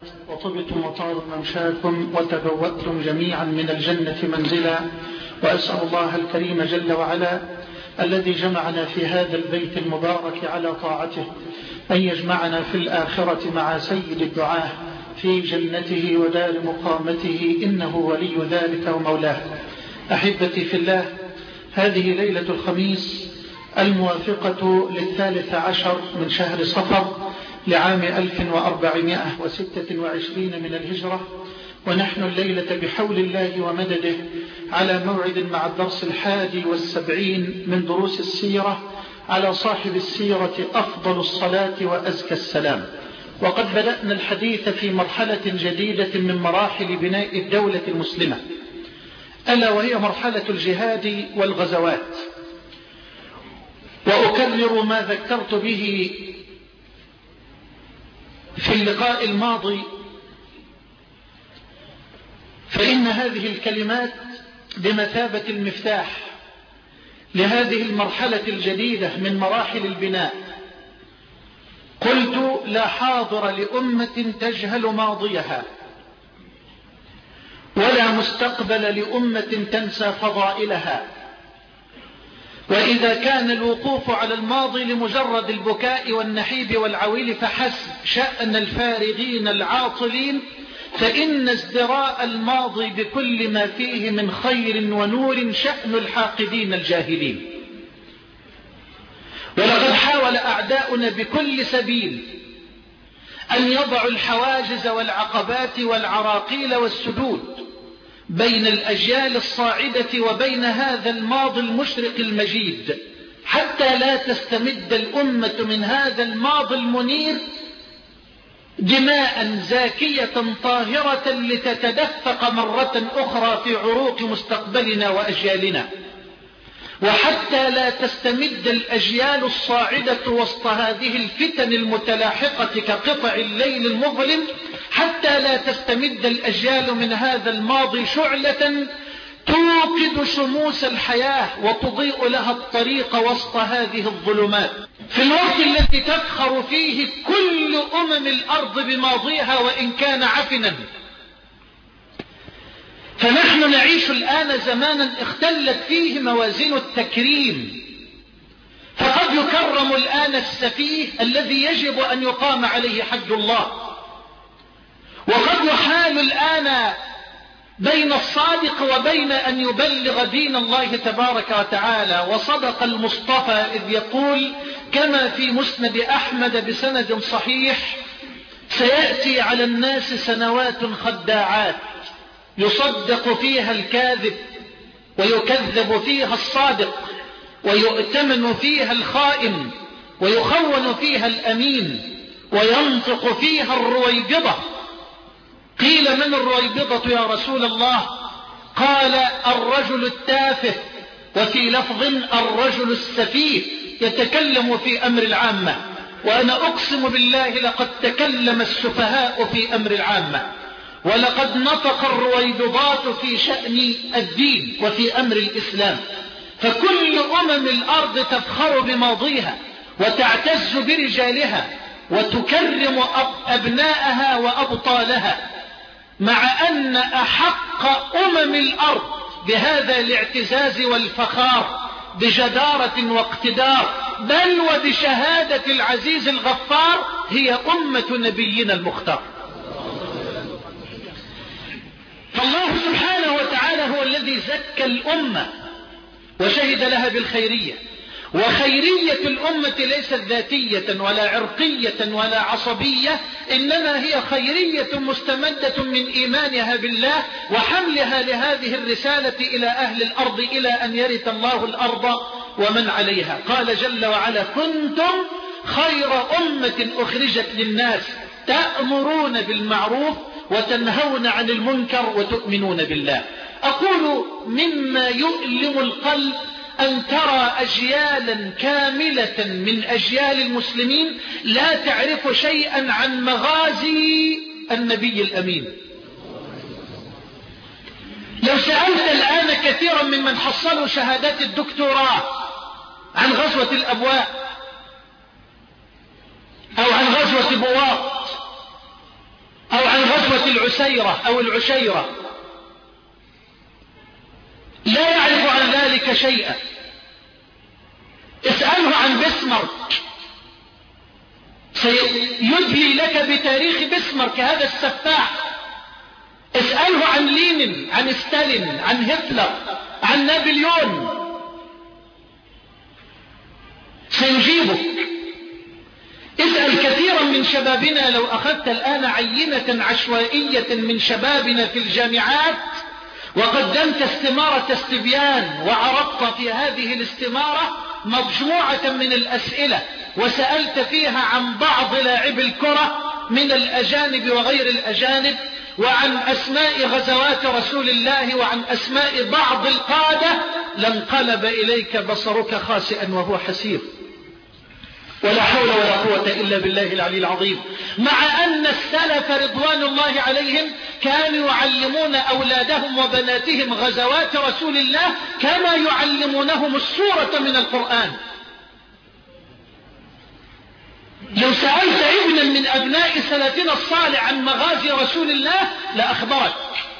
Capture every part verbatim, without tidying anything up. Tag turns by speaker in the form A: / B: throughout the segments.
A: وطبتم وطاب ممشاكم وتبوأتم جميعا من الجنة منزلا. وأسأل الله الكريم جل وعلا الذي جمعنا في هذا البيت المبارك على طاعته أن يجمعنا في الآخرة مع سيد الدعاة في جنته ودار مقامته، إنه ولي ذلك ومولاه. أحبتي في الله، هذه ليلة الخميس الموافقة للثالث عشر من شهر صفر لعام ألف وأربعمائة وستة وعشرين من الهجرة، ونحن الليلة بحول الله ومدده على موعد مع الدرس الحادي والسبعين من دروس السيرة على صاحب السيرة أفضل الصلاة وأزكى السلام. وقد بدأنا الحديث في مرحلة جديدة من مراحل بناء الدولة المسلمة، ألا وهي مرحلة الجهاد والغزوات. وأكرر ما ذكرت به في اللقاء الماضي، فإن هذه الكلمات بمثابة المفتاح لهذه المرحلة الجديدة من مراحل البناء. قلت: لا حاضر لأمة تجهل ماضيها، ولا مستقبل لأمة تنسى فضائلها. وإذا كان الوقوف على الماضي لمجرد البكاء والنحيب والعويل فحسب شأن الفارغين العاطلين، فإن ازدراء الماضي بكل ما فيه من خير ونور شأن الحاقدين الجاهلين. ولقد حاول أعداؤنا بكل سبيل أن يضعوا الحواجز والعقبات والعراقيل والسدود بين الأجيال الصاعدة وبين هذا الماضي المشرق المجيد، حتى لا تستمد الأمة من هذا الماضي المنير دماء زاكية طاهرة لتتدفق مرة أخرى في عروق مستقبلنا وأجيالنا، وحتى لا تستمد الأجيال الصاعدة وسط هذه الفتن المتلاحقة كقطع الليل المظلم، حتى لا تستمد الأجيال من هذا الماضي شعلة توقد شموس الحياة وتضيء لها الطريق وسط هذه الظلمات، في الوقت الذي تفخر فيه كل أمم الأرض بماضيها وإن كان عفنا. فنحن نعيش الآن زمانا اختلت فيه موازين التكريم، فقد يكرم الآن السفيه الذي يجب أن يقام عليه حد الله، وقد يحال الآن بين الصادق وبين أن يبلغ دين الله تبارك وتعالى. وصدق المصطفى إذ يقول كما في مسند أحمد بسند صحيح: سيأتي على الناس سنوات خداعات يصدق فيها الكاذب ويكذب فيها الصادق، ويؤتمن فيها الخائن ويخون فيها الأمين، وينطق فيها الرويبضة. قيل: من الرويبضة يا رسول الله؟ قال: الرجل التافه، وفي لفظ الرجل السفيه يتكلم في أمر العامة. وأنا أقسم بالله لقد تكلم السفهاء في أمر العامة، ولقد نطق الرويبضات في شأن الدين وفي أمر الإسلام. فكل أمم الأرض تفخر بماضيها وتعتز برجالها وتكرم أبناءها وأبطالها، مع أن أحق أمم الأرض بهذا الاعتزاز والفخار بجدارة واقتدار، بل وبشهادة العزيز الغفار، هي أمة نبينا المختار. فالله سبحانه وتعالى هو الذي زكى الأمة وشهد لها بالخيرية. وخيرية الأمة ليست ذاتية ولا عرقية ولا عصبية، إنما هي خيرية مستمدة من إيمانها بالله وحملها لهذه الرسالة إلى أهل الأرض إلى أن يرث الله الأرض ومن عليها. قال جل وعلا: كنتم خير أمة أخرجت للناس تأمرون بالمعروف وتنهون عن المنكر وتؤمنون بالله. أقول: مما يؤلم القلب أن ترى أجيالا كاملة من أجيال المسلمين لا تعرف شيئا عن مغازي النبي الأمين. لو سألت الآن كثيرا ممن حصلوا شهادات الدكتوراه عن غزوة الأبواء أو عن غزوة بواط أو عن غزوة العسيرة أو العشيرة لا يعرف عن ذلك شيئا. اسأله عن بسمرك سيدلي لك بتاريخ بسمرك هذا السفاح. اسأله عن لينين، عن ستالين، عن هتلر، عن نابليون، سيجيبك. اسأل كثيرا من شبابنا. لو أخذت الآن عينة عشوائية من شبابنا في الجامعات وقدمت استمارة استبيان وعرضت في هذه الاستمارة مجموعة من الأسئلة وسألت فيها عن بعض لاعبي الكرة من الأجانب وغير الأجانب، وعن أسماء غزوات رسول الله، وعن أسماء بعض القادة، لانقلب إليك بصرك خاسئا وهو حسير. ولا حول ولا قوة إلا بالله العلي العظيم. مع أن السلف رضوان الله عليهم كانوا يعلمون أولادهم وبناتهم غزوات رسول الله كما يعلمونهم السورة من القرآن. لو سألت ابنا من أبناء سلفنا الصالح عن مغازي رسول الله لأخبرك.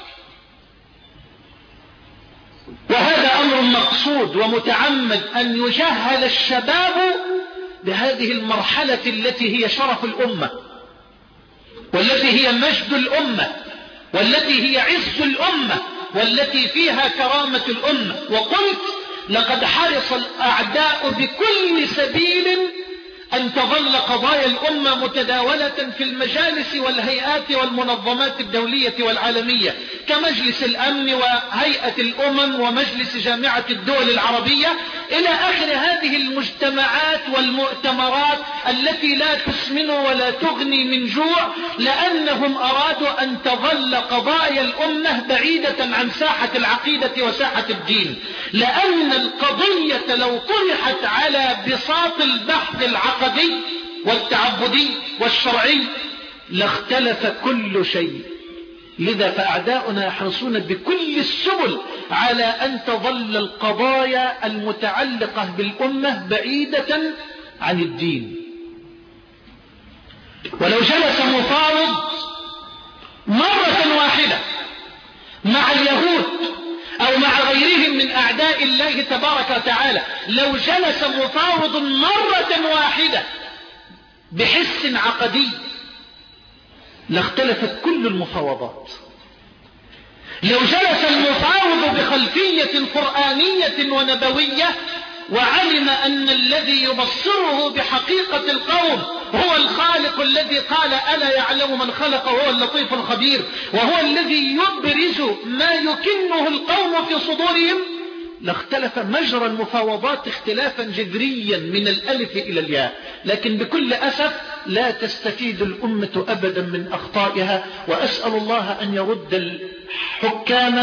A: وهذا أمر مقصود ومتعمد أن يجهل الشباب بهذه المرحلة التي هي شرف الأمة، والتي هي مجد الأمة، والتي هي عز الأمة، والتي فيها كرامة الأمة. وقلت لقد حرص الأعداء بكل سبيل أن تظل قضايا الأمة متداولة في المجالس والهيئات والمنظمات الدولية والعالمية كمجلس الأمن وهيئة الأمم ومجلس جامعة الدول العربية إلى آخر هذه المجتمعات والمؤتمرات التي لا تسمن ولا تغني من جوع، لأنهم أرادوا أن تظل قضايا الأمة بعيدة عن ساحة العقيدة وساحة الدين. لأن القضية لو طرحت على بساط البحث العقدي والتعبدي والشرعي لاختلف كل شيء. لذا فأعداؤنا يحرصون بكل السبل على أن تظل القضايا المتعلقة بالأمة بعيدة عن الدين. ولو جلس مفاوض مرة واحدة مع اليهود أو مع غيرهم من أعداء الله تبارك وتعالى، لو جلس مفاوض مرة واحدة بحس عقدي لاختلفت كل المفاوضات. لو جلس المفاوض بخلفية قرآنية ونبوية وعلم أن الذي يبصره بحقيقة القوم هو الخالق الذي قال ألا يعلم من خلق وهو اللطيف الخبير، وهو الذي يبرز ما يكنه القوم في صدورهم، لاختلف مجرى المفاوضات اختلافا جذريا من الألف إلى الياء. لكن بكل أسف لا تستفيد الأمة أبدا من أخطائها. وأسأل الله أن يرد الحكام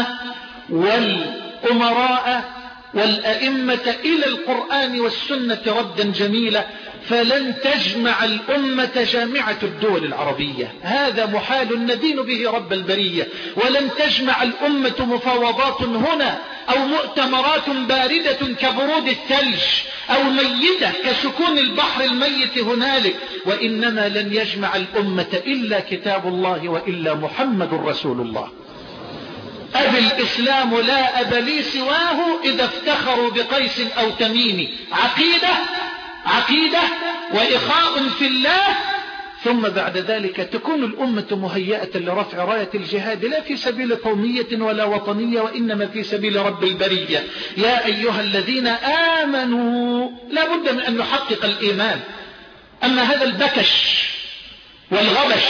A: والأمراء والأئمة إلى القرآن والسنة ردا جميلا، فلن تجمع الأمة جامعة الدول العربية، هذا محال ندين به رب البرية. ولن تجمع الأمة مفاوضات هنا أو مؤتمرات باردة كبرود الثلج أو ميتة كسكون البحر الميت هنالك، وإنما لن يجمع الأمة إلا كتاب الله وإلا محمد رسول الله. أبي الإسلام لا أب لي سواه إذا افتخروا بقيس أو تميم. عقيدة عقيدة وإخاء في الله، ثم بعد ذلك تكون الأمة مهيئة لرفع راية الجهاد لا في سبيل قومية ولا وطنية، وإنما في سبيل رب البرية. يا أيها الذين آمنوا، لا بد من أن نحقق الإيمان. أما هذا البكش والغبش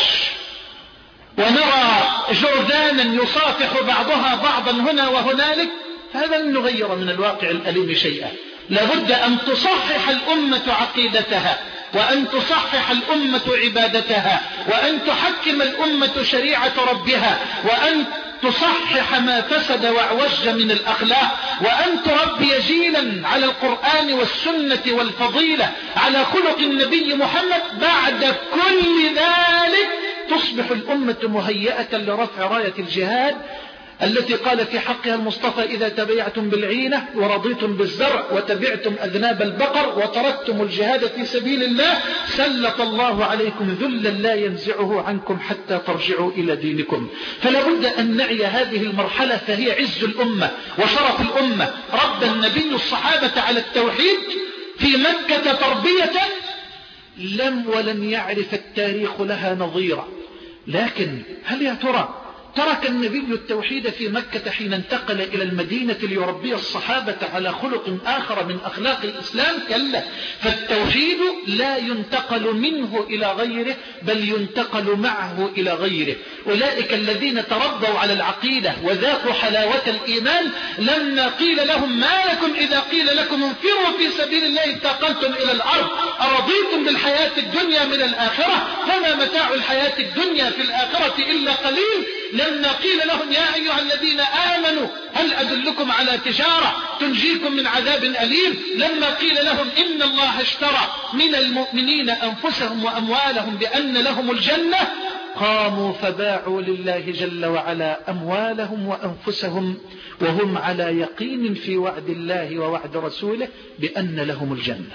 A: ونرى جرذانا يصافح بعضها بعضا هنا وهنالك، فهذا لن نغير من الواقع الأليم شيئا. لابد أن تصحح الأمة عقيدتها، وأن تصحح الأمة عبادتها، وأن تحكم الأمة شريعة ربها، وأن تصحح ما فسد واعوج من الأخلاق، وأن تربي جيلا على القرآن والسنة والفضيلة على خلق النبي محمد. بعد كل ذلك تصبح الأمة مهيئة لرفع راية الجهاد التي قال في حقها المصطفى إذا تبيعتم بالعينة ورضيتم بالزرع وتبعتم أذناب البقر وتركتم الجهاد في سبيل الله سلط الله عليكم ذلا لا ينزعه عنكم حتى ترجعوا إلى دينكم. فلا بد أن نعي هذه المرحلة، فهي عز الأمة وشرف الأمة. ربى النبي الصحابة على التوحيد في مكة تربية لم ولن يعرف التاريخ لها نظيرا. لكن هل يا ترى ترك النبي التوحيد في مكة حين انتقل إلى المدينة ليربي الصحابة على خلق آخر من أخلاق الإسلام؟ كلا، فالتوحيد لا ينتقل منه إلى غيره بل ينتقل معه إلى غيره. أولئك الذين تربوا على العقيدة وذاقوا حلاوة الإيمان لما قيل لهم ما لكم إذا قيل لكم انفروا في سبيل الله اتقلتم إلى الأرض أرضيتم بالحياة الدنيا من الآخرة فما متاع الحياة الدنيا في الآخرة إلا قليل. لما قيل لهم يا أيها الذين آمنوا هل أدلكم على تجارة تنجيكم من عذاب أليم، لما قيل لهم إن الله اشترى من المؤمنين أنفسهم وأموالهم بأن لهم الجنة قاموا فباعوا لله جل وعلا أموالهم وأنفسهم وهم على يقين في وعد الله ووعد رسوله بأن لهم الجنة.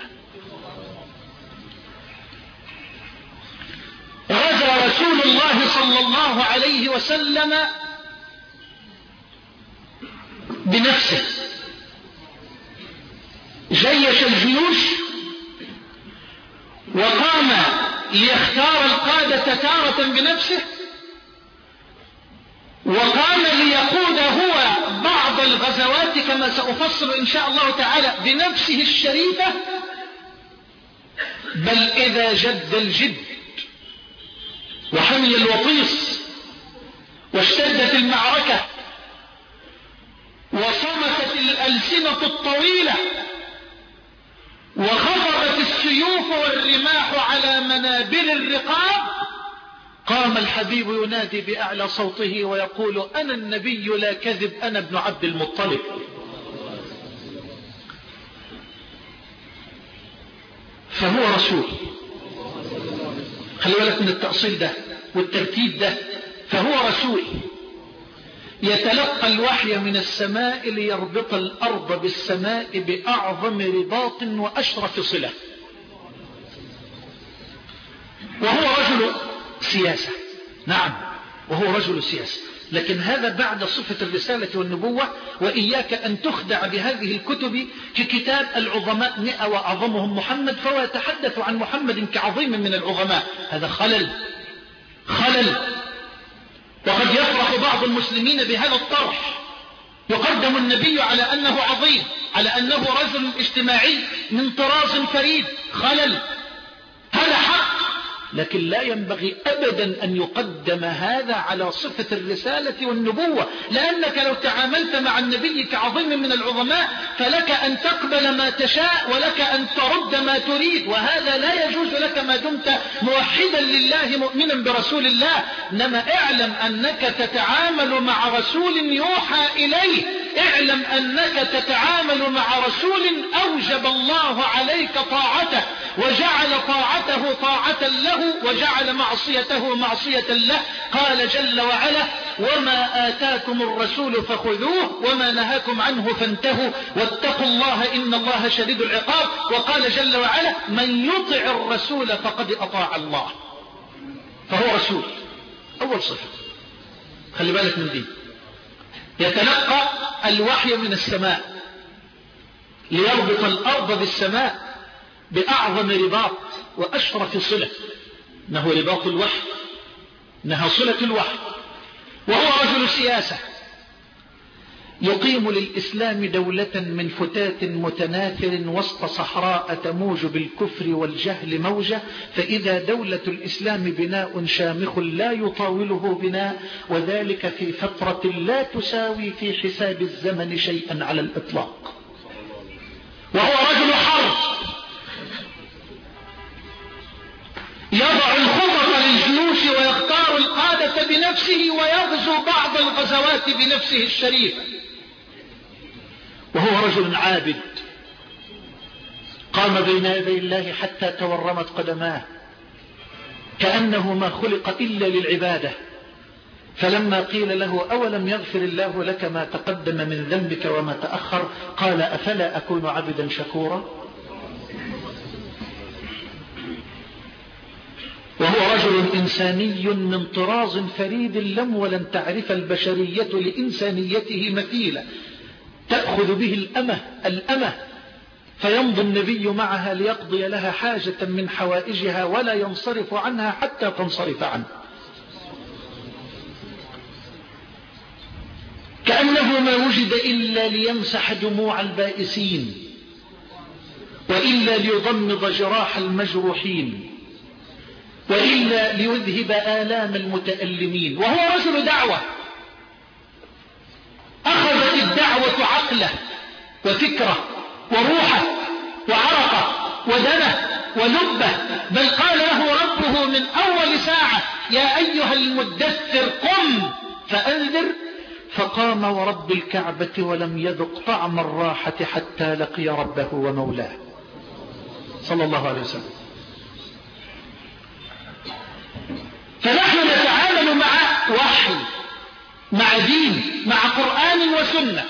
A: غزا رسول الله صلى الله عليه وسلم بنفسه، جيش الجيوش وقام ليختار القادة تارة بنفسه، وقام ليقود هو بعض الغزوات كما سأفصل إن شاء الله تعالى بنفسه الشريفة. بل إذا جد الجد وحمي الوطيس واشتدت المعركة وصمتت الألسنة الطويلة وخفضت السيوف والرماح على منابر الرقاب، قام الحبيب ينادي بأعلى صوته ويقول أنا النبي لا كذب، أنا ابن عبد المطلب. فهو رسول. خلي بالك من التأصيل ده والترتيب ده. فهو رسول يتلقى الوحي من السماء ليربط الأرض بالسماء بأعظم رباط وأشرف صلة. وهو رجل سياسة، نعم وهو رجل سياسة، لكن هذا بعد صفة الرسالة والنبوة. وإياك أن تخدع بهذه الكتب في كتاب العظماء مئة وأعظمهم محمد فهو يتحدث عن محمد كعظيم من العظماء. هذا خلل خلل وقد يفرح بعض المسلمين بهذا الطرح. يقدم النبي على أنه عظيم، على أنه رجل اجتماعي من طراز فريد. خلل، هذا حق، لكن لا ينبغي أبدا أن يقدم هذا على صفة الرسالة والنبوة، لأنك لو تعاملت مع النبي كعظيم من العظماء فلك أن تقبل ما تشاء ولك أن ترد ما تريد، وهذا لا يجوز لك ما دمت موحدا لله مؤمنا برسول الله. إنما اعلم أنك تتعامل مع رسول يوحى إليه، اعلم أنك تتعامل مع رسول أوجب الله عليك طاعته وجعل طاعته طاعة له وجعل معصيته معصية له. قال جل وعلا وما آتاكم الرسول فخذوه وما نهاكم عنه فانتهوا واتقوا الله إن الله شديد العقاب. وقال جل وعلا من يطع الرسول فقد أطاع الله. فهو رسول. أول صفة خلي بالك من دي، يتلقى الوحي من السماء ليربط الأرض بالسماء بأعظم رباط وأشرف صلة، إنه رباط الوحي، إنها صلة الوحي. وهو رجل سياسة يقيم للإسلام دولة من فتات متناثر وسط صحراء تموج بالكفر والجهل موجة، فإذا دولة الإسلام بناء شامخ لا يطاوله بناء، وذلك في فترة لا تساوي في حساب الزمن شيئا على الإطلاق. وهو رجل حرب يضع الخطط للجيوش ويختار القادة بنفسه ويغزو بعض الغزوات بنفسه الشريفة. وهو رجل عابد قام بين يدي الله حتى تورمت قدماه كأنه ما خلق إلا للعبادة. فلما قيل له أولم يغفر الله لك ما تقدم من ذنبك وما تأخر قال أفلا أكون عبدا شكورا. وهو رجل إنساني من طراز فريد لم ولن تعرف البشرية لإنسانيته مثيلة، تأخذ به الأمة الأمة فيمضي النبي معها ليقضي لها حاجة من حوائجها ولا ينصرف عنها حتى تنصرف عنه، كأنه ما وجد إلا ليمسح دموع البائسين وإلا ليضمد جراح المجروحين وإلا ليذهب آلام المتألمين. وهو رجل دعوة، أخذت الدعوة عقله وفكره وروحه وعرقه ودمه ولبه، بل قال له ربه من أول ساعة يا أيها المدثر قم فأنذر، فقام ورب الكعبة ولم يذق طعم الراحة حتى لقي ربه ومولاه صلى الله عليه وسلم. فنحن نتعامل مع وحي، مع دين، مع قرآن وسنة.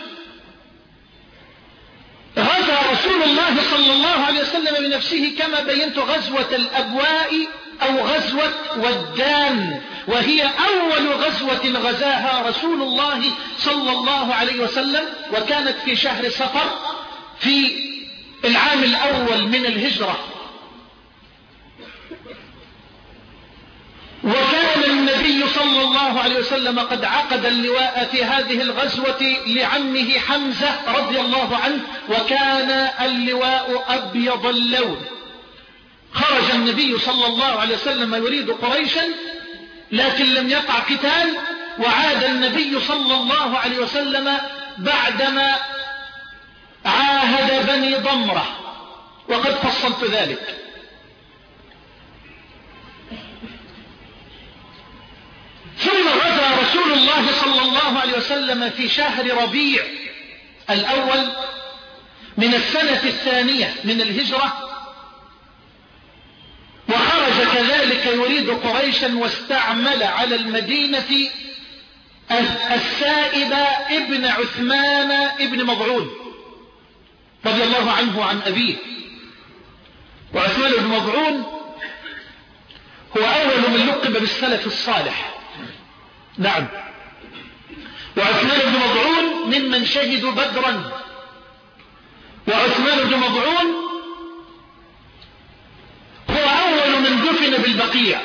A: غزا رسول الله صلى الله عليه وسلم بنفسه كما بينت غزوة الأبواء أو غزوة ودان، وهي أول غزوة غزاها رسول الله صلى الله عليه وسلم، وكانت في شهر صفر في العام الأول من الهجرة. وكان النبي صلى الله عليه وسلم قد عقد اللواء في هذه الغزوة لعمه حمزة رضي الله عنه، وكان اللواء أبيض اللون. خرج النبي صلى الله عليه وسلم يريد قريشا لكن لم يقع قتال، وعاد النبي صلى الله عليه وسلم بعدما عاهد بني ضمرة، وقد فصلت ذلك. ثم غزا رسول الله صلى الله عليه وسلم في شهر ربيع الأول من السنة الثانية من الهجرة، وخرج كذلك يريد قريشا، واستعمل على المدينة السائب ابن عثمان ابن مضعون رضي الله عنه وعن أبيه. وعثمان بن مضعون هو أول من لقب بالسلف الصالح، نعم، وعثمان بن مضعون ممن شهدوا بدرا، وعثمان بن مضعون هو أول من دفن بالبقيع.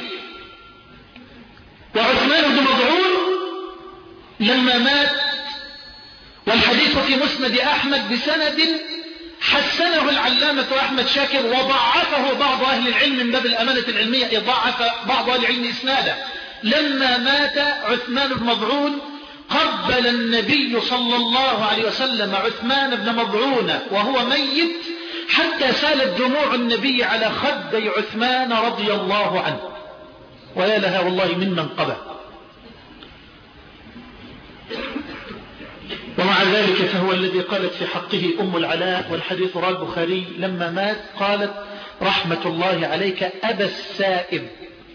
A: وعثمان بن مضعون لما مات، والحديث في مسند أحمد بسند حسنه العلامة أحمد شاكر وضعفه بعض أهل العلم من باب الأمانة العلمية، ضعف بعض أهل العلم إسناده. لما مات عثمان بن مضعون قبل النبي صلى الله عليه وسلم عثمان بن مضعون وهو ميت حتى سالت دموع النبي على خدي عثمان رضي الله عنه، ويا لها والله من منقبة. ومع ذلك فهو الذي قالت في حقه أم العلاء، والحديث رواه البخاري، لما مات قالت رحمة الله عليك أبا السائب،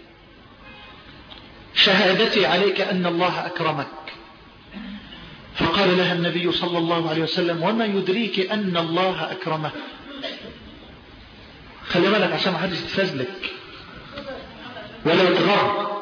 A: شهادتي عليك أن الله أكرمك. فقال لها النبي صلى الله عليه وسلم وما يدريك أن الله أكرمه؟ خلي بالك عشان ما حدش يتفزلك ولا يتغر.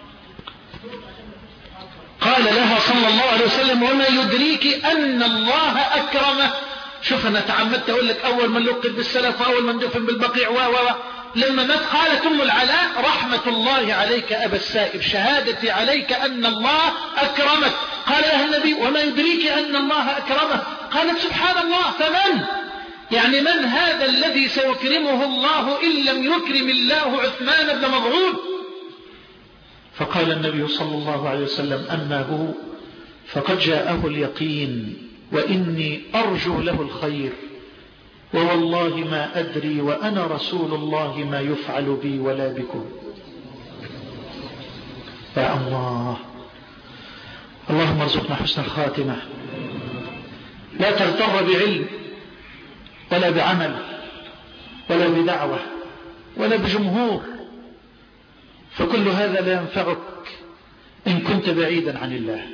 A: قال لها صلى الله عليه وسلم وما يدريك أن الله أكرمه. شوف أنا تعمدت أقول لك أول من لقب بالسلف وأول من دفن بالبقيع و و لما مات قالت أم العلاء رحمة الله عليك أبا السائب، شهادتي عليك أن الله أكرمك. قال لها النبي وما يدريك أن الله أكرمه؟ قالت سبحان الله، فمن يعني من هذا الذي سيكرمه الله إن لم يكرم الله عثمان بن مضعون؟ فقال النبي صلى الله عليه وسلم أما هو فقد جاءه اليقين وإني أرجو له الخير، ووالله ما أدري وأنا رسول الله ما يفعل بي ولا بكم. يا الله، اللهم ارزقنا حسن الخاتمة. لا تغتر بعلم ولا بعمل ولا بدعوة ولا بجمهور، فكل هذا لا ينفعك إن كنت كنت بعيدا عن الله.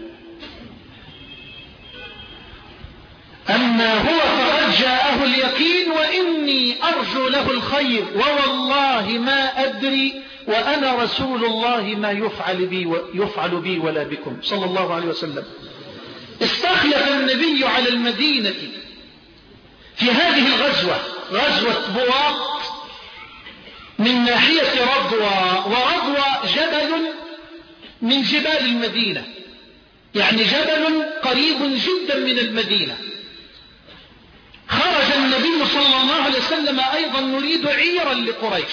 A: أما هو فقد جاءه اليقين وإني أرجو له الخير ووالله ما أدري وأنا رسول الله ما يفعل بي, يفعل بي ولا بكم صلى الله عليه وسلم. استخلف النبي على المدينة في هذه الغزوة، غزوة بواط، من ناحية رضوى، ورضوى جبل من جبال المدينة، يعني جبل قريب جدا من المدينة. خرج النبي صلى الله عليه وسلم أيضا يريد عيرا لقريش.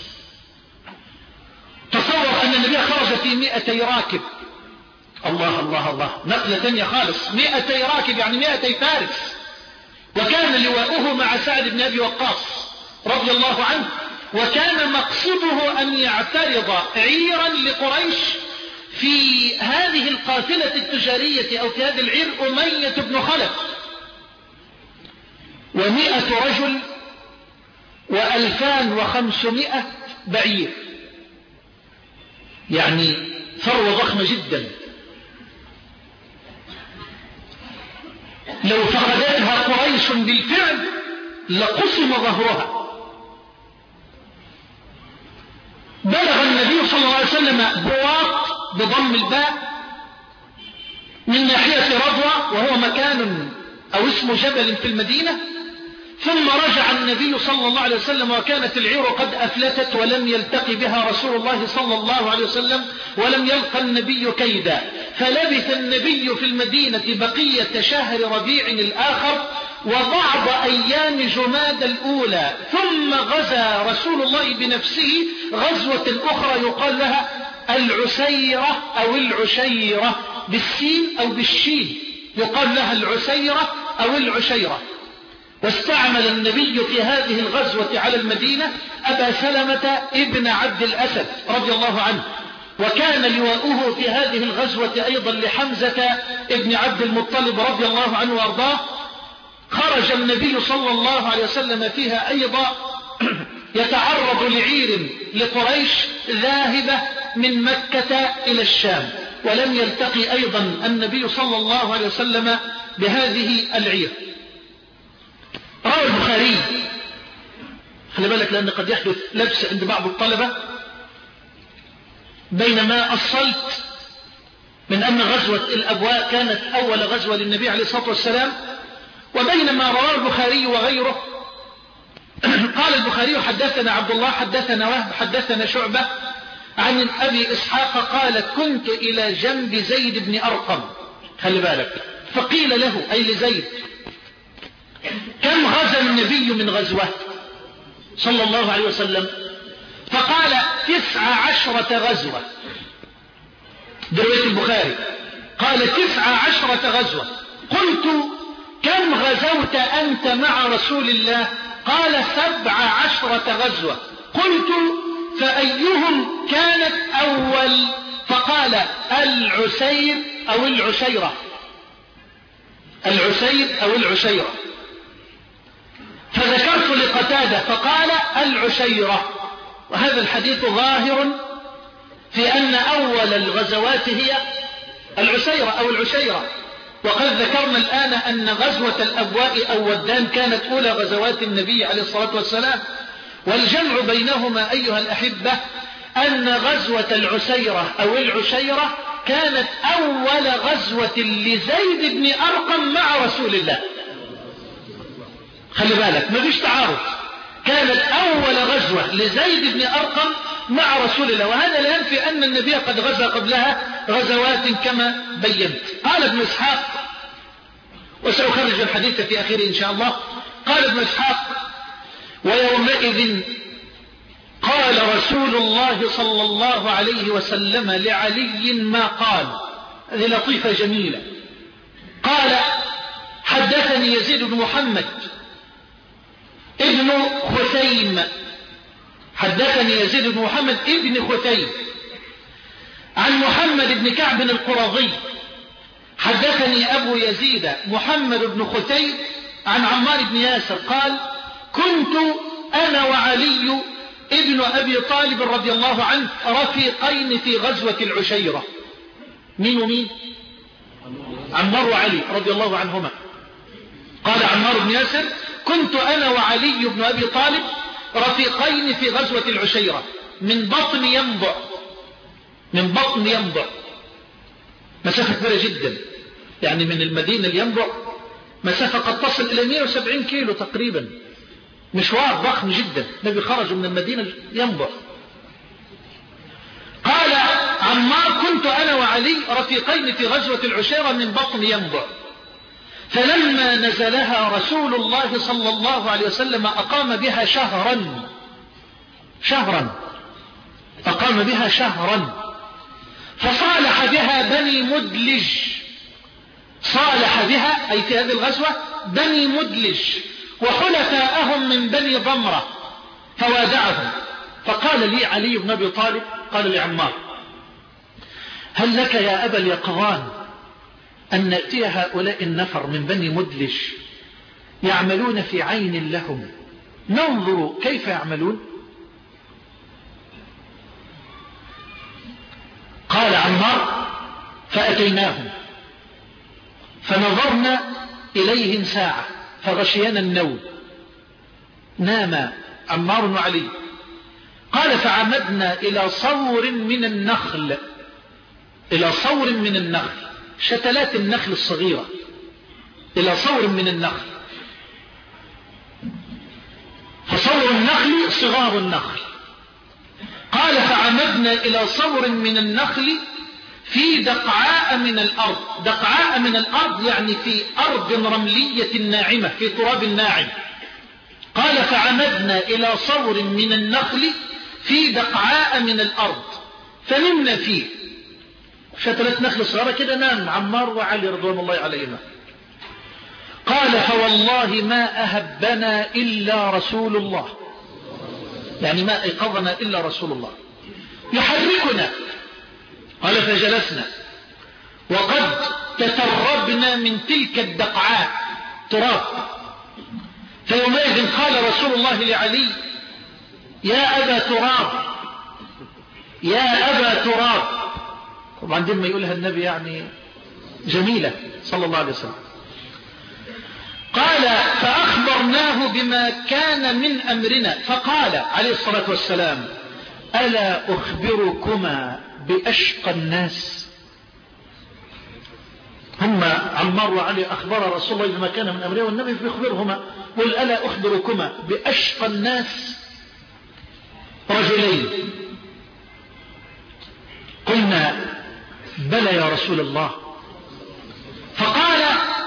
A: تصور أن النبي خرج في مئتي راكب. الله الله الله، نقلة ثانية خالص. مئتي راكب يعني مئتي فارس، وكان لواؤه مع سعد بن أبي وقاص رضي الله عنه، وكان مقصده أن يعترض عيرا لقريش في هذه القافلة التجارية أو في هذه العير أمية بن خلف، ومئة رجل وألفان وخمسمائة بعير، يعني ثروة ضخمة جدا. لو فقدتها قريش بالفعل لقسم ظهرها. بلغ النبي صلى الله عليه وسلم بواط بضم الباء من ناحية رضوى، وهو مكان أو اسم جبل في المدينة. ثم رجع النبي صلى الله عليه وسلم وكانت العير قد أفلتت ولم يلتقي بها رسول الله صلى الله عليه وسلم ولم يلقى النبي كيدا، فلبث النبي في المدينة بقية شهر ربيع الآخر وبعض أيام جماد الأولى، ثم غزا رسول الله بنفسه غزوة أخرى يقال لها العسيرة أو العشيرة بالسين أو بالشين، يقال لها العسيرة أو العشيرة. واستعمل النبي في هذه الغزوة على المدينة أبا سلمة ابن عبد الأسد رضي الله عنه، وكان لواؤه في هذه الغزوة أيضا لحمزة ابن عبد المطلب رضي الله عنه وارضاه. خرج النبي صلى الله عليه وسلم فيها أيضا يتعرض لعير لقريش ذاهبة من مكة إلى الشام، ولم يلتقي أيضا النبي صلى الله عليه وسلم بهذه العير. روى البخاري، خلي بالك لأن قد يحدث لبس عند بعض الطلبة بينما أصلت من أن غزوة الأبواء كانت أول غزوة للنبي عليه الصلاة والسلام، وبينما رواه البخاري وغيره قال البخاري حدثنا عبد الله حدثنا وهب حدثنا شعبة عن أبي إسحاق قال كنت إلى جنب زيد بن أرقم، خلي بالك، فقيل له أي لزيد كم غزا النبي من غزوة صلى الله عليه وسلم؟ فقال تسع عشرة غزوة، برواية البخاري قال تسع عشرة غزوة. قلت كم غزوت أنت مع رسول الله؟ قال سبع عشرة غزوة. قلت فأيهم كانت أول؟ فقال العسير أو العشيرة، العسير أو العشيرة. فذكرت لقتادة فقال العشيرة. وهذا الحديث ظاهر في أن أول الغزوات هي العسيرة أو العشيرة، وقد ذكرنا الآن أن غزوة الأبواء أو ودان كانت أولى غزوات النبي عليه الصلاة والسلام. والجمع بينهما أيها الأحبة أن غزوة العسيرة أو العشيرة كانت أول غزوة لزيد بن أرقم مع رسول الله. خلي بالك ما فيش تعارض، كانت أول غزوة لزيد بن أرقم مع رسول الله، وهذا لا ينفي أن النبي قد غزا قبلها غزوات كما بينت. قال ابن إسحاق، وسأخرج الحديث في آخره إن شاء الله، قال ابن إسحاق ويومئذ قال رسول الله صلى الله عليه وسلم لعلي ما قال. هذه لطيفة جميلة. قال حدثني يزيد بن محمد ابن خثيم، حدثني يزيد بن محمد ابن خثيم عن محمد بن كعب القرظي حدثني أبو يزيد محمد بن خثيم عن عمار بن ياسر قال كنت أنا وعلي ابن أبي طالب رضي الله عنه رفيقين في غزوة العشيرة. مين ومين؟ عمار وعلي رضي الله عنهما. قال عمار بن ياسر: كنت أنا وعلي بن أبي طالب رفيقين في غزوة العشيرة من بطن ينبع، من بطن ينبع، مسافة كبيرة جدا، يعني من المدينة لينبع مسافة قد تصل إلى مئة وسبعين كيلو تقريبا، مشوار ضخم جدا. النبي خرج من المدينة ينبع. قال عمار: كنت أنا وعلي رفيقين في غزوة العشيرة من بطن ينبع، فلما نزلها رسول الله صلى الله عليه وسلم أقام بها شهرا، شهرا أقام بها شهرا، فصالح بها بني مدلج، صالح بها أي في هذه الغزوة بني مدلج وحلفاءهم من بني ضمرة، فوادعهم. فقال لي علي بن أبي طالب، قال لعمار: هل لك يا أبا اليقظان أن نأتي هؤلاء النفر من بني مدلج يعملون في عين لهم، ننظر كيف يعملون؟ قال عمار: فأتيناهم فنظرنا إليهم ساعة فغشينا النوم، نام عمار وعلي. قال: فعمدنا إلى صور من النخل، إلى صور من النخل، شتلات النخل الصغيرة، إلى صور من النخل، فصور النخل صغار النخل. قال: فعمدنا إلى صور من النخل في دقعاء من الأرض، دقعاء من الأرض يعني في أرض رملية ناعمة، في تراب ناعم. قال: فعمدنا إلى صور من النخل في دقعاء من الأرض فنمنا فيه، شتلت نخل صغيرة كده، نام عمار وعلي رضوان الله عليهما. قال: فوالله ما أهبنا إلا رسول الله، يعني ما أيقظنا إلا رسول الله يحركنا. قال: فجلسنا وقد تتربنا من تلك الدقعاء، تراب. فيومئذ قال رسول الله لعلي: يا أبا تراب، يا أبا تراب. طبعا دي ما يقولها النبي يعني جميلة صلى الله عليه وسلم. قال: فأخبرناه بما كان من أمرنا، فقال عليه الصلاة والسلام: ألا أخبركما بأشقى الناس؟ هم عمار وعلي أخبر رسول الله بما كان من أمره، والنبي بيخبرهما، قل: ألا أخبركما بأشقى الناس؟ رجلين. قلنا: بلى يا رسول الله. فقال: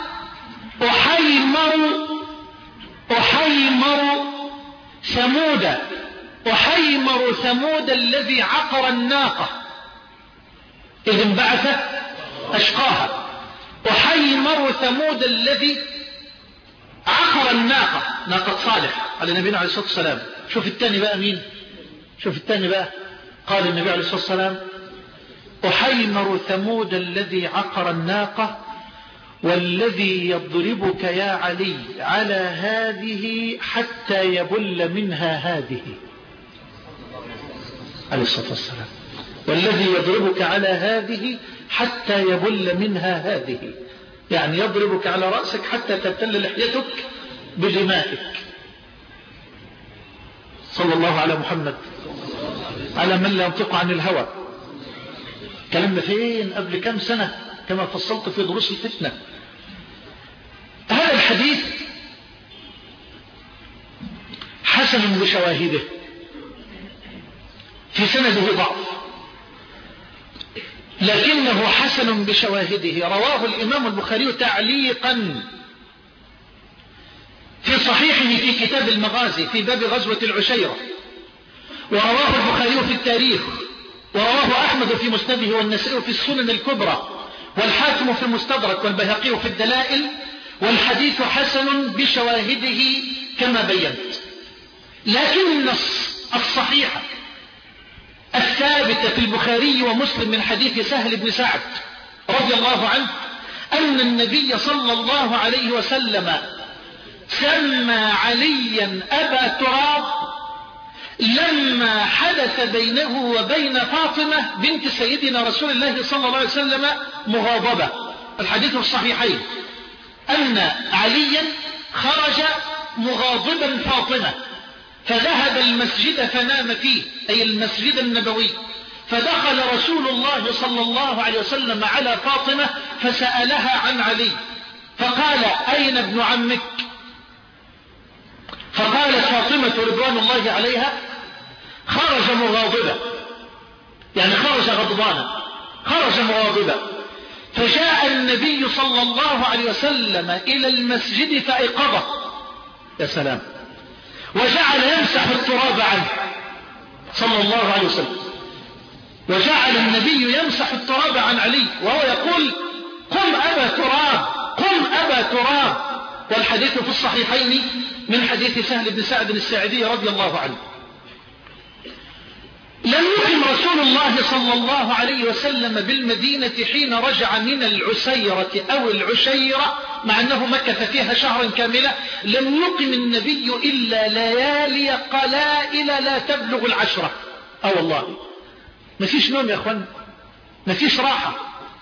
A: أحيمر أحيمر ثمود، أحيمر ثمود الذي عقر الناقة إذ انبعث أشقاها، أحيمر ثمود الذي عقر الناقة، ناقة صالح على نبينا عليه الصلاة والسلام. شوف الثاني بقى مين؟ شوف الثاني بقى. قال النبي عليه الصلاة والسلام: أحيمر ثمود الذي عقر الناقة والذي يضربك يا علي على هذه حتى يبل منها هذه، عليه الصلاة والسلام، والذي يضربك على هذه حتى يبل منها هذه، يعني يضربك على رأسك حتى تبتل لحيتك بدمائك. صلى الله على محمد، على من لا ينطق عن الهوى. كلامنا فين؟ قبل كم سنة كما فصلت في دروس الفتنة. هذا الحديث حسن بشواهده، في سنده ضعف، لكنه حسن بشواهده. رواه الإمام البخاري تعليقا في صحيحه في كتاب المغازي في باب غزوة العشيرة، ورواه البخاري في التاريخ، ورواه أحمد في مسنده، والنسائي في السنن الكبرى، والحاكم في المستدرك، والبيهقي في الدلائل، والحديث حسن بشواهده كما بينت. لكن النص الصحيح الثابت في البخاري ومسلم من حديث سهل بن سعد رضي الله عنه أن النبي صلى الله عليه وسلم سمى عليا أبا تراب لما حدث بينه وبين فاطمة بنت سيدنا رسول الله صلى الله عليه وسلم مغاضبة. الحديث في الصحيحين أن عليا خرج مغاضبا فاطمة، فذهب المسجد فنام فيه، أي المسجد النبوي. فدخل رسول الله صلى الله عليه وسلم على فاطمة فسألها عن علي، فقال: أين ابن عمك؟ فقالت فاطمة رضوان الله عليها: خرج مغاضبا، يعني خرج غضبانا، خرج مغاضبا. فجاء النبي صلى الله عليه وسلم إلى المسجد فأيقظه، يا سلام، وجعل يمسح التراب عنه صلى الله عليه وسلم، وجعل النبي يمسح التراب عن علي وهو يقول: قم أبا تراب، قم أبا تراب. والحديث في الصحيحين من حديث سهل بن سعد الساعدي رضي الله عنه. لم يقم رسول الله صلى الله عليه وسلم بالمدينة حين رجع من العسيرة أو العشيرة، مع أنه مكث فيها شهرا كاملا. لم يقم النبي إلا ليالي قلائل لا تبلغ العشرة. أو والله ما فيش نوم يا أخوان، ما فيش راحة.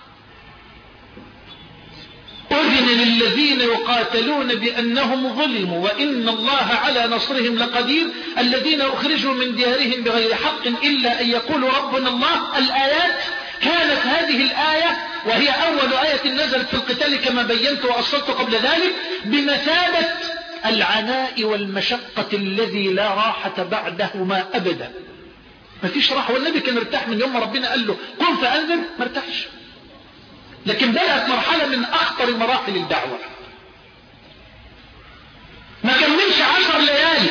A: أذن للذين يقاتلون بأنهم ظلموا وإن الله على نصرهم لقدير، الذين أخرجوا من ديارهم بغير حق إلا أن يقولوا ربنا الله. الآيات كانت هذه الآية، وهي أول آية نزلت في القتال كما بينت وأصلت قبل ذلك، بمثابة العناء والمشقة الذي لا راحة بعدهما أبدا. ما فيش راحة. والنبي كان ارتاح من يوم ما ربنا قال له قم فأنذر، ما ارتاحش. لكن بدأت مرحلة من أخطر مراحل الدعوة، ما كملش عشر ليالي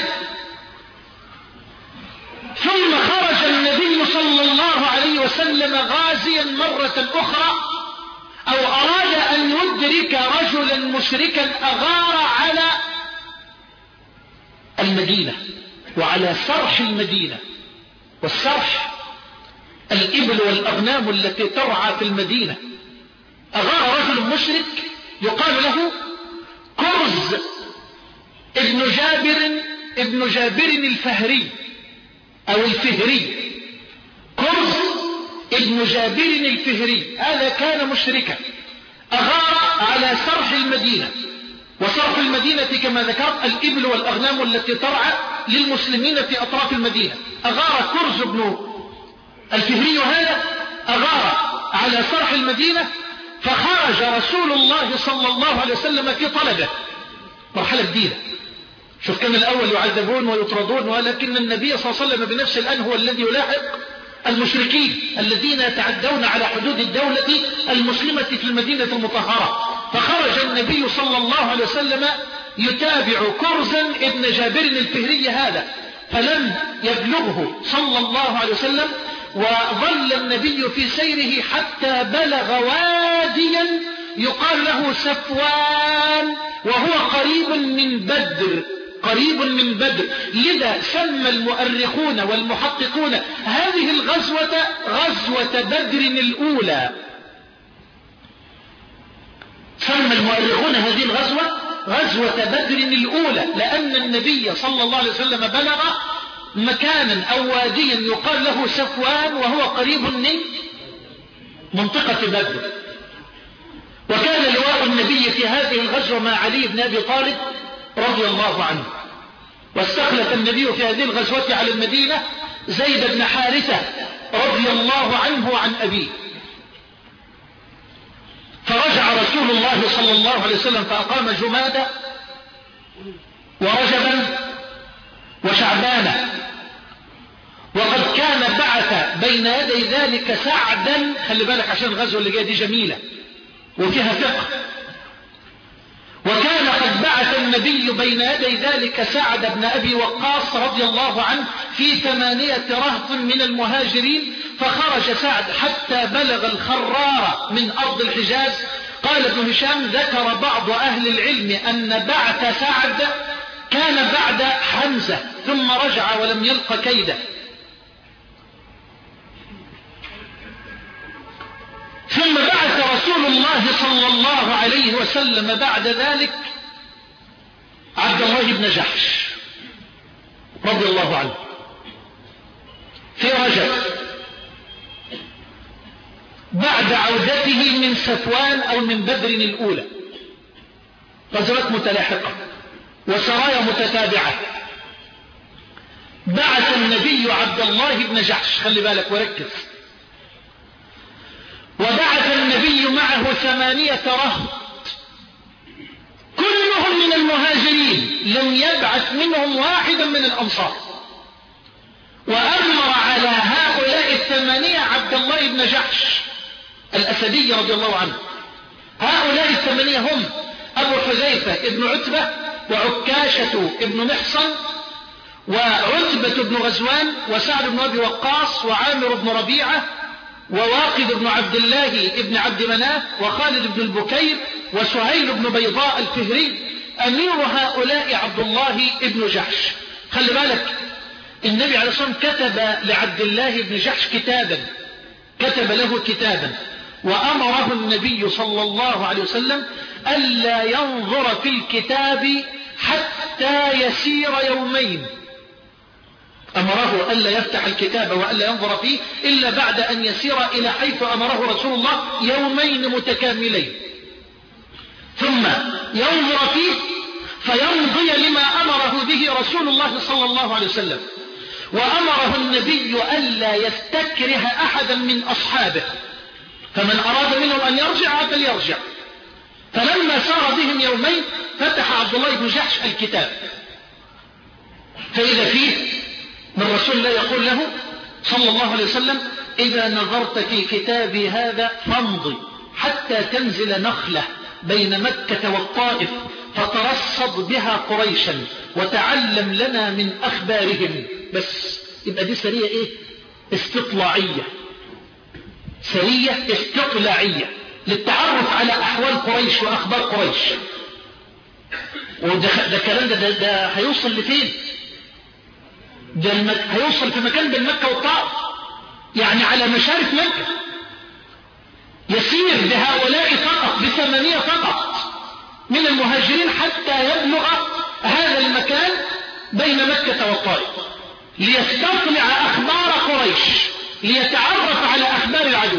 A: ثم خرج النبي صلى الله عليه وسلم غازيا مرة أخرى، أو أراد أن يدرك رجلا مشركا أغار على المدينة وعلى سرح المدينة. والسرح الإبل والأغنام التي ترعى في المدينة. أغار رجل مشرك يقال له كرز ابن جابر ابن جابر الفهري أو الفهري. كرز ابن جابر الفهري هذا كان مشركا، أغار على سرح المدينة. وسرح المدينة كما ذكرت الإبل والأغنام التي ترعى للمسلمين في أطراف المدينة. أغار كرز ابن الفهري هذا، أغار على سرح المدينة، فخرج رسول الله صلى الله عليه وسلم في طلبه. مرحلة جديدة. شوف، كان الأول يعذبون ويطردون، ولكن النبي صلى الله عليه وسلم بنفس الآن هو الذي يلاحق المشركين الذين يتعدون على حدود الدولة المسلمة في المدينة المطهرة. فخرج النبي صلى الله عليه وسلم يتابع كرزا ابن جابر الفهري هذا، فلم يبلغه صلى الله عليه وسلم، وظل النبي في سيره حتى بلغ واديا يقال له سفوان، وهو قريب من بدر، قريب من بدر. لذا سمى المؤرخون والمحققون هذه الغزوة غزوة بدر الأولى. سمى المؤرخون هذه الغزوة غزوة بدر الأولى، لأن النبي صلى الله عليه وسلم بلغ مكانا أو واديا يقال له سفوان، وهو قريب من منطقة بدر. وكان لواء النبي في هذه الغزوة مع علي بن أبي طالب رضي الله عنه. واستخلف النبي في هذه الغزوة على المدينة زيد بن حارثة رضي الله عنه وعن أبيه. فرجع رسول الله صلى الله عليه وسلم فأقام جمادة ورجبا وشعبانا، وقد كان بعث بين يدي ذلك سعدا. خلي بالك عشان الغزوة اللي جايه دي جميلة وفيها فقه. وكان قد بعث النبي بين يدي ذلك سعد بن أبي وقاص رضي الله عنه في ثمانية رهط من المهاجرين. فخرج سعد حتى بلغ الخرار من أرض الحجاز. قال ابن هشام: ذكر بعض أهل العلم أن بعث سعد كان بعد حمزة، ثم رجع ولم يلق كيده. ثم بعث رسول الله صلى الله عليه وسلم بعد ذلك عبد الله بن جحش رضي الله عنه. في رجب بعد عودته من صفوان أو من بدر الأولى، غزوات متلاحقة وسرايا متتابعة، بعث النبي عبد الله بن جحش، خلي بالك وركز، وبعث النبي معه ثمانية رهط كلهم من المهاجرين، لم يبعث منهم واحدا من الأنصار، وأمر على هؤلاء الثمانية عبد الله بن جحش الأسدي رضي الله عنه. هؤلاء الثمانية هم أبو حذيفة ابن عتبة، وعكاشة ابن محصن، وعتبة بن غزوان، وسعد بن أبي وقاص، وعامر بن ربيعة، وواقد بن عبد الله ابن عبد مناف، وخالد بن البكير، وسهيل بن بيضاء الفهري. أمير هؤلاء عبد الله ابن جحش. خلي بالك النبي عليه الصلاة والسلام كتب لعبد الله بن جحش كتابا، كتب له كتابا، وأمره النبي صلى الله عليه وسلم ألا ينظر في الكتاب حتى يسير يومين. أمره ألا يفتح الكتاب وألا ينظر فيه إلا بعد أن يسير إلى حيث أمره رسول الله يومين متكاملين، ثم ينظر فيه فيمضي لما أمره به رسول الله صلى الله عليه وسلم. وأمره النبي ألا يستكره أحدا من أصحابه، فمن أراد منهم أن يرجع فليرجع. فلما سار بهم يومين فتح عبد الله بن جحش الكتاب، فإذا فيه من رسول الله يقول له صلى الله عليه وسلم: إذا نظرت في كتابي هذا فامضي حتى تنزل نخلة بين مكة والطائف فترصد بها قريشا وتعلم لنا من أخبارهم. بس يبقى دي سرية إيه؟ استطلاعية، سرية استطلاعية للتعرف على أحوال قريش وأخبار قريش. وده ده كلام ده, ده, ده هيوصل لفين؟ ده المك... هيوصل في مكان بين مكة والطائف، يعني على مشارف مكة، يسير بهؤلاء فقط بثمانية فقط من المهاجرين حتى يبلغ هذا المكان بين مكة والطائف ليستطلع أخبار قريش، ليتعرف على أخبار العدو.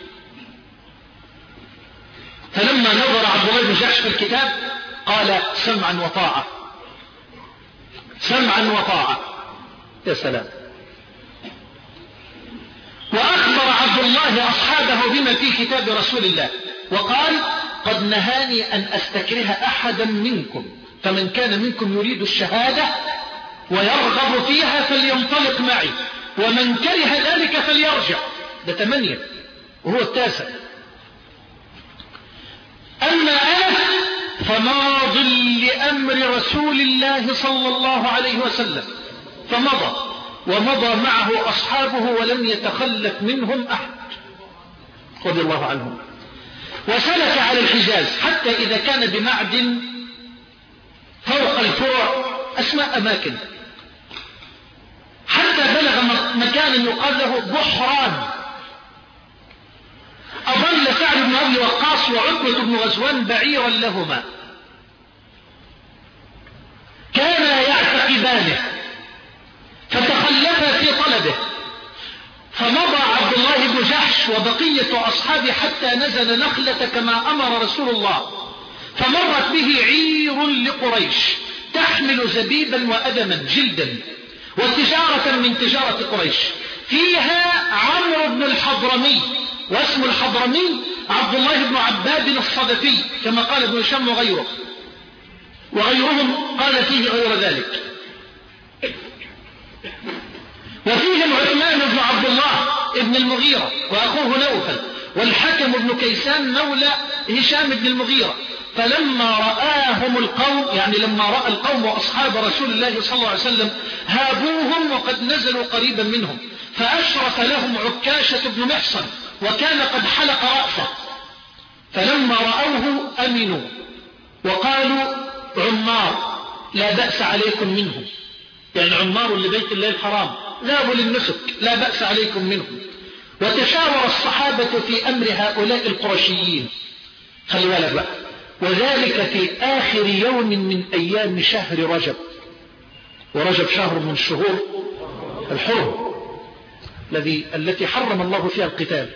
A: فلما نظر عبد الله بن جحش في الكتاب قال: سمعا وطاعة، سمعا وطاعة. يا سلام. وأخبر عبد الله أصحابه بما في كتاب رسول الله وقال: قد نهاني أن أستكره أحدا منكم، فمن كان منكم يريد الشهادة ويرغب فيها فلينطلق معي، ومن كره ذلك فليرجع. ده ثمانية وهو التاسع. أما أنا فماض لأمر رسول الله صلى الله عليه وسلم، فمضى ومضى معه أصحابه ولم يتخلف منهم أحد رضي الله عنهم. وسلك على الحجاز حتى إذا كان بمعدن فوق الفرع، أسماء أماكن، حتى بلغ مكان يقال له بحران. أضل سعد بن أبي وقاص وعتبة بن غزوان بعيرا لهما، كانا يعتقبانه فتخلفا في طلبه، فمضى عبد الله بن جحش وبقية أصحابه حتى نزل نخلة كما أمر رسول الله، فمرت به عير لقريش تحمل زبيبا وأدما جلدا وتجارة من تجارة قريش، فيها عمرو بن الحضرمي، واسم الحضرمي عبد الله بن عباد الصدفي كما قال ابن هشام وغيره، وغيرهم قال فيه غير ذلك. وفيهم عثمان بن عبد الله ابن المغيرة وأخوه نوفل، والحكم بن كيسان مولى هشام بن المغيرة. فلما رآهم القوم، يعني لما رأى القوم وأصحاب رسول الله صلى الله عليه وسلم، هابوهم وقد نزلوا قريبا منهم، فأشرف لهم عكاشة بن محصن وكان قد حلق رأسه. فلما رأوه أمنوا وقالوا: عمار لا بأس عليكم منهم، يعني عمار لبيت الله الحرام ذهبوا للنسك، لا بأس عليكم منهم. وتشاور الصحابة في أمر هؤلاء القرشيين، خلي بالك بقى، وذلك في آخر يوم من أيام شهر رجب، ورجب شهر من الشهور الحرم. الذي التي حرم الله فيها القتال،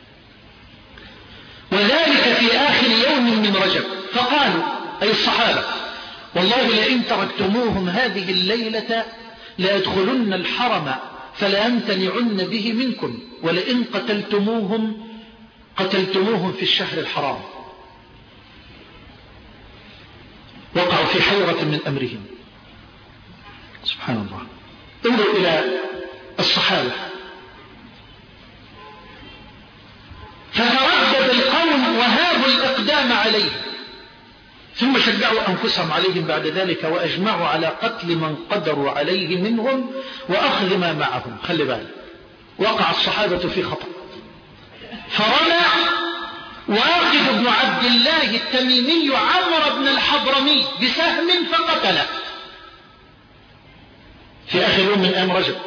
A: وذلك في آخر يوم من رجب. فقالوا أي الصحابة والله لئن تركتموهم هذه الليلة ليدخلن الحرم فلا يمتنعن به منكم، ولئن قتلتموهم قتلتموهم في الشهر الحرام. وقعوا في حيرة من أمرهم. سبحان الله. انظروا إلى الصحابة، فتردد القوم وهابوا الإقدام عليه، ثم شجعوا أنفسهم عليهم بعد ذلك وأجمعوا على قتل من قدروا عليه منهم وأخذ ما معهم. خلي بالك، وقع الصحابة في خطأ، فرمى واقد بن عبد الله التميمي عمرو بن الحضرمي بسهم فقتله في آخر يوم من أيام رجب.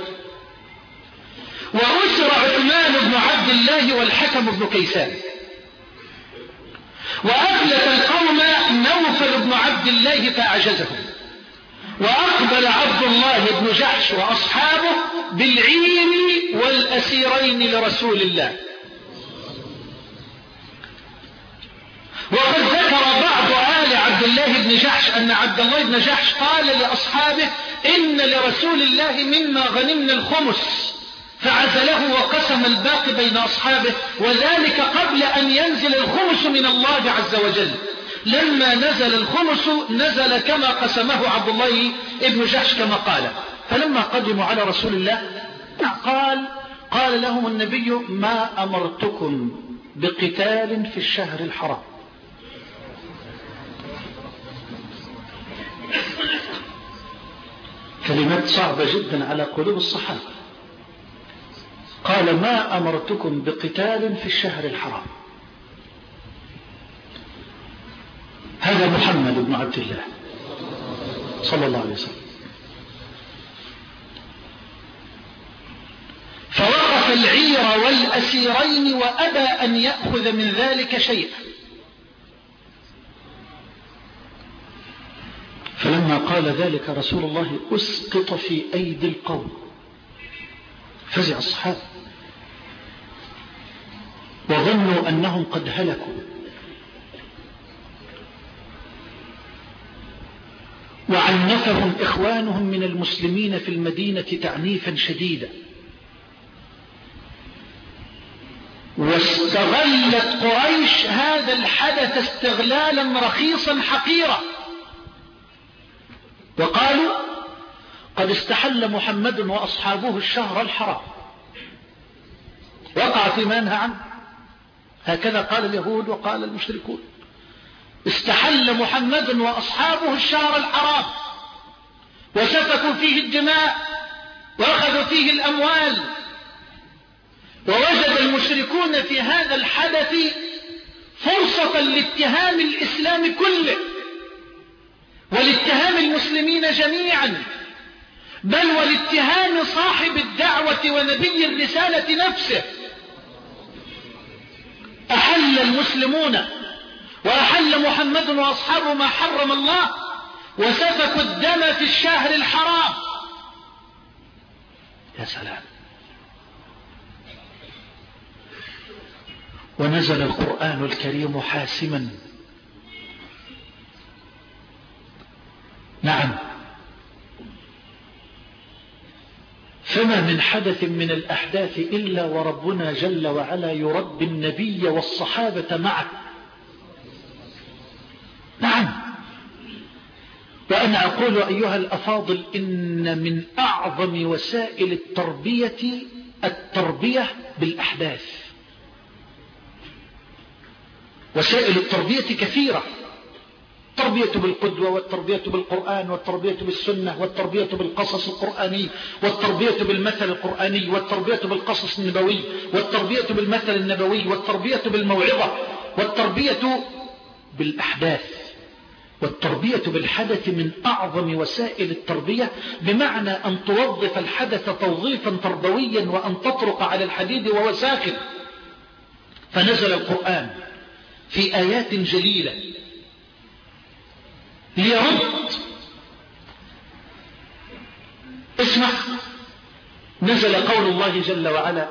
A: وأسر عثمان بن عبد الله والحكم بن كيسان، وأفلت القوم نوفل بن عبد الله فأعجزهم، وأقبل عبد الله بن جحش وأصحابه بالعير والأسيرين لرسول الله. وقد ذكر بعض آل عبد الله بن جحش أن عبد الله بن جحش قال لأصحابه إن لرسول الله مما غنمنا الخمس، فعزله وقسم الباقي بين أصحابه، وذلك قبل أن ينزل الخمس من الله عز وجل. لما نزل الخمس نزل كما قسمه عبد الله بن جحش كما قال. فلما قدموا على رسول الله قال قال لهم النبي ما أمرتكم بقتال في الشهر الحرام. كلمات صعبة جدا على قلوب الصحابة. قال ما أمرتكم بقتال في الشهر الحرام. هذا محمد بن عبد الله صلى الله عليه وسلم. فوقف العير والأسيرين وأبى أن يأخذ من ذلك شيئا. فلما قال ذلك رسول الله أسقط في أيدي القوم، فزع الصحابة وظنوا أنهم قد هلكوا، وعنفهم إخوانهم من المسلمين في المدينة تعنيفا شديدا، واستغلت قريش هذا الحدث استغلالا رخيصا حقيرا، وقالوا قد استحل محمد وأصحابه الشهر الحرام، وقع فيما ينهى عنه. هكذا قال اليهود وقال المشركون، استحل محمد وأصحابه الشهر الحرام وسفكوا فيه الدماء وأخذوا فيه الأموال. ووجد المشركون في هذا الحدث فرصة لاتهام الإسلام كله ولاتهام المسلمين جميعا، بل ولاتهام صاحب الدعوة ونبي الرسالة نفسه. أحل المسلمون وأحل محمد وأصحابه ما حرم الله، وسفكوا الدم في الشهر الحرام. يا سلام. ونزل القرآن الكريم حاسما. نعم، فما من حدث من الأحداث إلا وربنا جل وعلا يربي النبي والصحابة معه. نعم. وأنا أقول أيها الأفاضل إن من أعظم وسائل التربية التربية بالأحداث. وسائل التربية كثيرة، التربية بالقدوة، والتربية بالقرآن، والتربية بالسنة، والتربية بالقصص القرآني، والتربية بالمثل القرآني، والتربية بالقصص النبوي، والتربية بالمثل النبوي، والتربية بالموعظة، والتربية بالأحداث. والتربية بالحدث من أعظم وسائل التربية، بمعنى أن توظف الحدث توظيفا تربويا وأن تطرق على الحديد وهو ساخن. فنزل القرآن في آيات جليلة ليرد، اسمع، نزل قول الله جل وعلا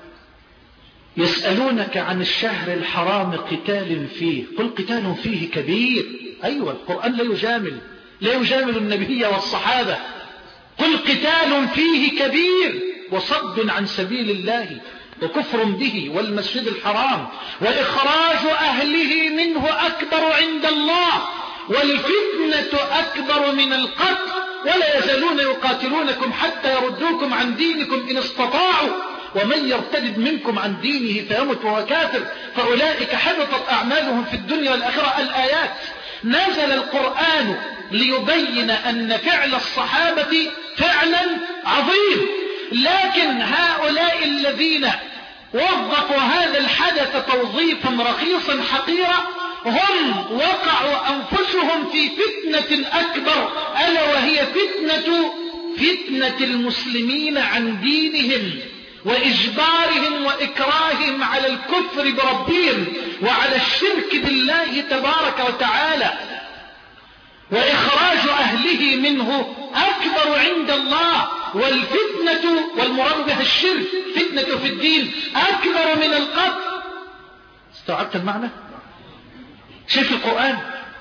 A: يسألونك عن الشهر الحرام قتال فيه قل قتال فيه كبير. أيوة القرآن لا يجامل لا يجامل النبي والصحابة. قل قتال فيه كبير وصد عن سبيل الله وكفر به والمسجد الحرام وإخراج أهله منه أكبر عند الله والفتنة أكبر من القتل ولا يزالون يقاتلونكم حتى يردوكم عن دينكم إن استطاعوا ومن يرتد منكم عن دينه فيمت وهو كافر فأولئك حبطت أعمالهم في الدنيا والآخرة. الآيات نزل القرآن ليبين أن فعل الصحابة فعلا عظيم، لكن هؤلاء الذين وظفوا هذا الحدث توظيفا رخيصا حقيرا هم وقعوا أنفسهم في فتنة أكبر، ألا وهي فتنة فتنة المسلمين عن دينهم وإجبارهم وإكراههم على الكفر بربهم وعلى الشرك بالله تبارك وتعالى وإخراج أهله منه أكبر عند الله والفتنة والمراد بها الشرك فتنة في الدين أكبر من القتل. استوعبت المعنى؟ شوف القرآن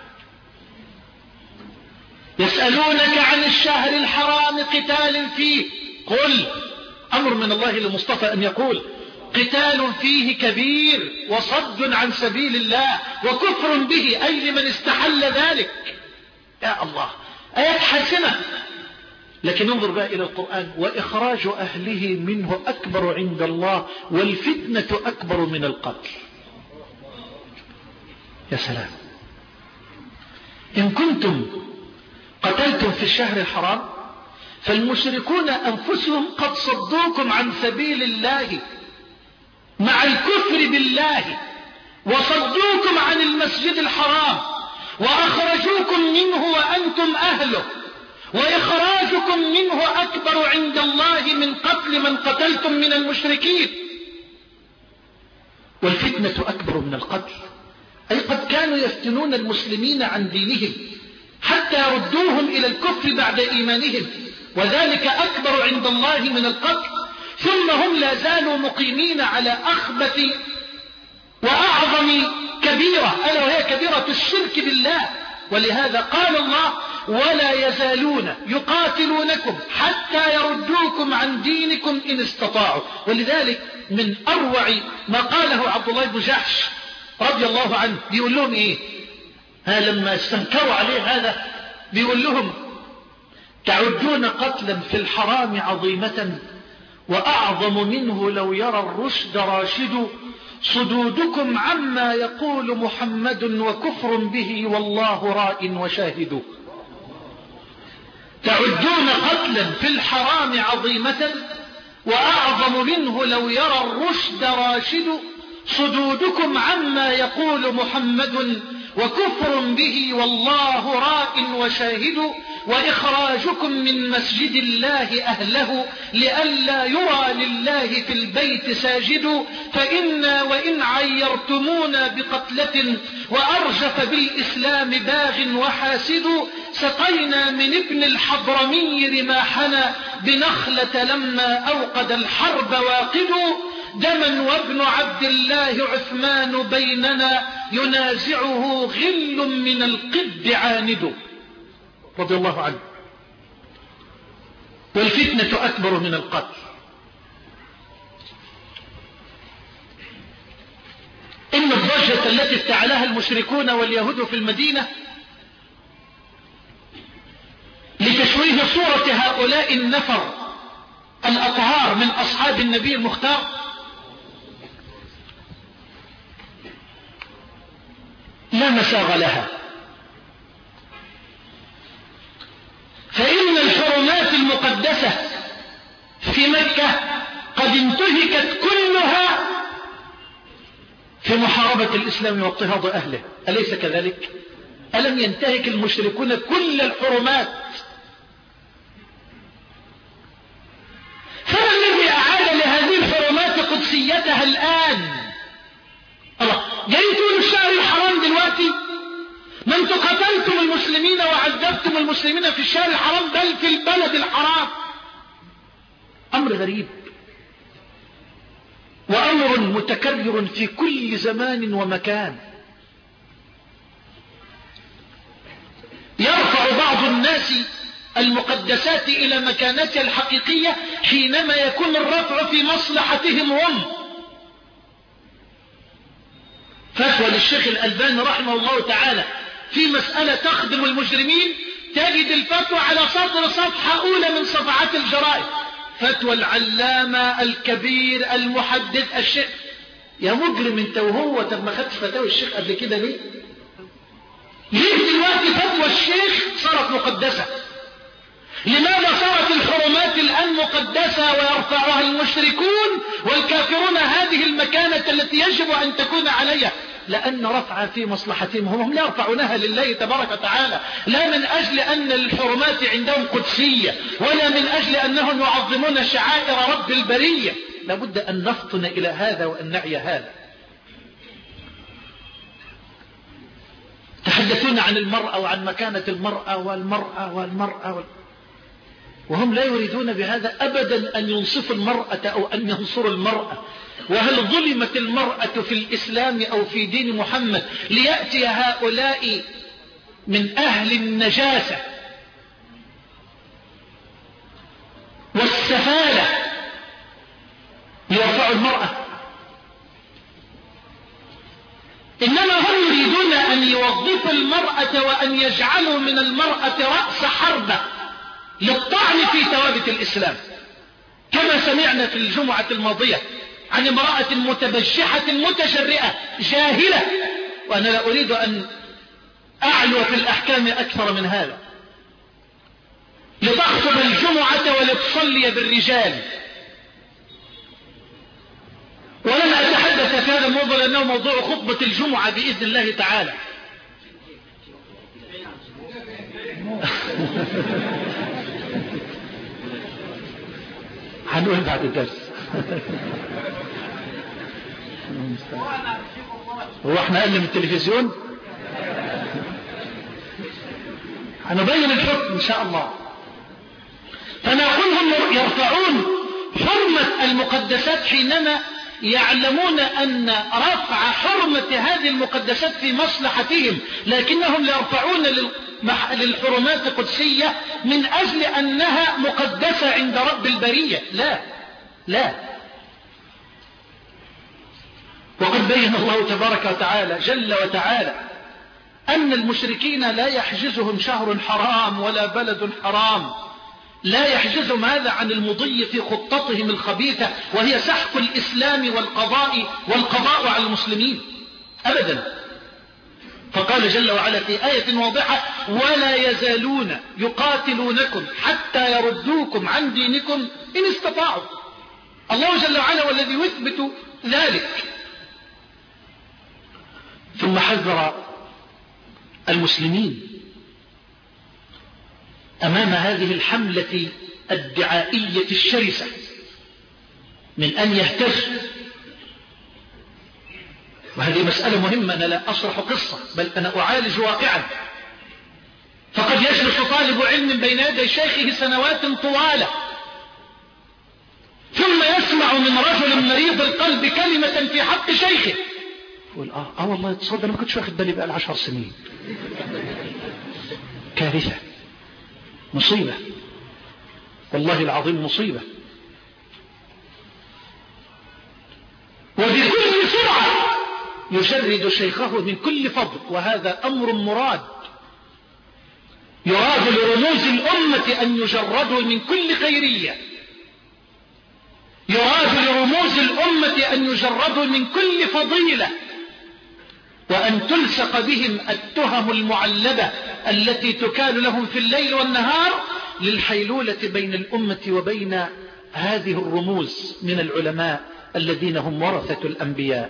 A: يسألونك عن الشهر الحرام قتال فيه قل أمر من الله للمصطفى أن يقول قتال فيه كبير وصد عن سبيل الله وكفر به أي لمن استحل ذلك. يا الله آيات حاسمة، لكن انظر بقى إلى القرآن وإخراج أهله منه أكبر عند الله والفتنة أكبر من القتل. يا سلام، إن كنتم قتلتم في الشهر الحرام فالمشركون أنفسهم قد صدوكم عن سبيل الله مع الكفر بالله وصدوكم عن المسجد الحرام وأخرجوكم منه وأنتم أهله وإخراجكم منه أكبر عند الله من قتل من قتلتم من المشركين والفتنة أكبر من القتل. أي قد كانوا يفتنون المسلمين عن دينهم حتى يردوهم إلى الكفر بعد إيمانهم وذلك أكبر عند الله من القتل، ثم هم لا زالوا مقيمين على أخبث وأعظم كبيرة ألا وهي كبيرة الشرك بالله. ولهذا قال الله ولا يزالون يقاتلونكم حتى يردوكم عن دينكم إن استطاعوا. ولذلك من أروع ما قاله عبد الله بن جحش رضي الله عنه بيقول لهم إيه ها لما استنكروا عليه هذا بيقول لهم تعدون قتلا في الحرام عظيمة وأعظم منه لو يرى الرشد راشد صدودكم عما يقول محمد وكفر به والله راء وشاهد. تعدون قتلا في الحرام عظيمة وأعظم منه لو يرى الرشد راشد صدودكم عما يقول محمد وكفر به والله راء وشاهد وإخراجكم من مسجد الله أهله لئلا يرى لله في البيت ساجد فإنا وإن عيرتمونا بقتلة وأرجف بالإسلام باغ وحاسد سقينا من ابن الحضرمي رماحنا بنخلة لما أوقد الحرب واقد دما وابن عبد الله عثمان بيننا ينازعه غل من القد عاند رضي الله عنه. والفتنة أكبر من القتل. إن الضجة التي افتعلها المشركون واليهود في المدينة لتشويه صورة هؤلاء النفر الأطهار من أصحاب النبي المختار لا مساغ لها، فإن الحرمات المقدسة في مكة قد انتهكت كلها في محاربة الإسلام واضطهاد أهله، أليس كذلك؟ ألم ينتهك المشركون كل الحرمات؟ فما الذي أعاد لهذه الحرمات قدسيتها الآن؟ الله جاي تقول الشهر الحرام دلوقتي ما انتم قتلتم المسلمين وعذبتم المسلمين في الشهر الحرام بل في البلد الحرام.
B: أمر غريب وأمر متكرر في كل زمان ومكان. يرفع بعض الناس المقدسات إلى مكانتها الحقيقية حينما يكون الرفع في مصلحتهم هم. فتوى للشيخ الألباني رحمه الله تعالى في مسألة تخدم المجرمين، تجد الفتوى على سطر صفحة أولى من صفحات الجرائد. فتوى العلامة الكبير المحدث الشيخ. يا مجرم انت وهو، طب ما خدتش فتاوى الشيخ قبل كده ليه؟ ليه دلوقتي فتوى الشيخ صارت مقدسة؟ لماذا صارت الحرمات الآن مقدسة ويرفعها المشركون والكافرون هذه المكانة التي يجب أن تكون عليها؟ لأن رفع في مصلحتهم، هم لا يرفعونها لله تبارك وتعالى، لا من أجل أن الحرمات عندهم قدسية ولا من أجل أنهم يعظمون شعائر رب البرية. لابد أن نفطن إلى هذا وأن نعي هذا. تحدثون عن المرأة وعن مكانة المرأة والمرأة والمرأة وال... وهم لا يريدون بهذا أبدا أن ينصفوا المرأة أو أن ينصروا المرأة. وهل ظلمت المرأة في الإسلام أو في دين محمد ليأتي هؤلاء من أهل النجاسة والسفالة ليرفعوا المرأة؟ إنما هم يريدون أن يوظفوا المرأة وأن يجعلوا من المرأة رأس حربة للطعن في ثوابت الإسلام، كما سمعنا في الجمعة الماضية عن امرأة متبجحة متجرئة جاهلة، وأنا لا أريد أن أعلو في الأحكام أكثر من هذا، لتخطب الجمعة ولتصلي بالرجال. ولن أتحدث في هذا الموضوع لأنه موضوع خطبة الجمعة بإذن الله تعالى. هنقول بعد الدرس. هو احنا أقل من التلفزيون؟ هنبين الحكم إن شاء الله. فنقول هم يرفعون حرمة المقدسات حينما يعلمون أن رفع حرمة هذه المقدسات في مصلحتهم، لكنهم يرفعون للحرمات القدسية من أجل أنها مقدسة عند رب البرية. لا لا. وقد بين الله تبارك وتعالى جل وتعالى أن المشركين لا يحجزهم شهر حرام ولا بلد حرام، لا يحجزهم هذا عن المضي في خطتهم الخبيثة وهي سحق الإسلام والقضاء والقضاء على المسلمين أبدا. فقال جل وعلا في آية واضحة: ولا يزالون يقاتلونكم حتى يردوكم عن دينكم إن استطاعوا. الله جل وعلا والذي يثبت ذلك. ثم حذر المسلمين أمام هذه الحملة الدعائية الشرسة من أن يهتز. وهذه مسألة مهمة، أنا لا أشرح قصة بل أنا أعالج واقعا. فقد يجلس طالب علم بين يدي شيخه سنوات طوالة ثم يسمع من رجل مريض القلب كلمة في حق شيخه يقول آه, آه والله تصدق أنا ما كنتش واخد بالي بقى العشر سنين. كارثة، مصيبة، والله العظيم مصيبة. وبكل سرعة يشرد شيخه من كل فضل، وهذا أمر مراد. يراد لرموز الأمة أن يجردوا من كل خيرية، يراد لرموز الأمة أن يجردوا من كل فضيلة، وأن تلصق بهم التهم المعلبة التي تكال لهم في الليل والنهار للحيلولة بين الأمة وبين هذه الرموز من العلماء الذين هم ورثة الأنبياء.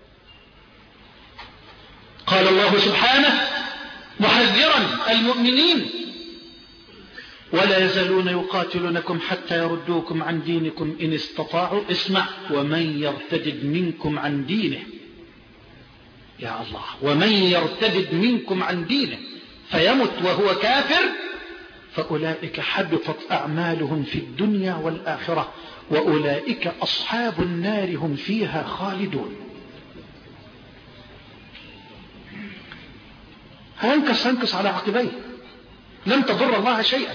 B: قال الله سبحانه محذرا المؤمنين: ولا يزالون يقاتلونكم حتى يردوكم عن دينكم إن استطاعوا. اسمع: ومن يرتدد منكم عن دينه، يا الله، ومن يرتدد منكم عن دينه فيمت وهو كافر
A: فأولئك حبطت أعمالهم في الدنيا والآخرة وأولئك أصحاب النار هم فيها خالدون. هينكس هينكس على عقبيه، لم تضر الله شيئا.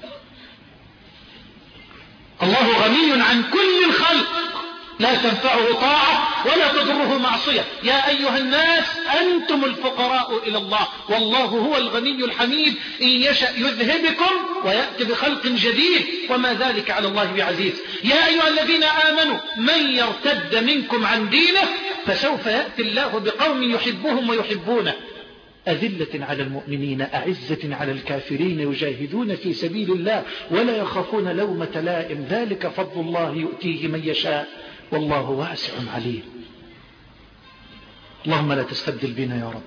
A: الله غني عن كل الخلق، لا تنفعه طاعة ولا تضره معصية. يا أيها الناس أنتم الفقراء إلى الله والله هو الغني الحميد، إن يشأ يذهبكم ويأتي بخلق جديد وما ذلك على الله بعزيز. يا أيها الذين آمنوا من يرتد منكم عن دينه فسوف يأتي الله بقوم يحبهم ويحبونه، أذلة على المؤمنين أعزة على الكافرين يجاهدون في سبيل الله ولا يخافون لومة لائم، ذلك فضل الله يؤتيه من يشاء والله واسع عليم. اللهم لا تستبدل بنا يا رب.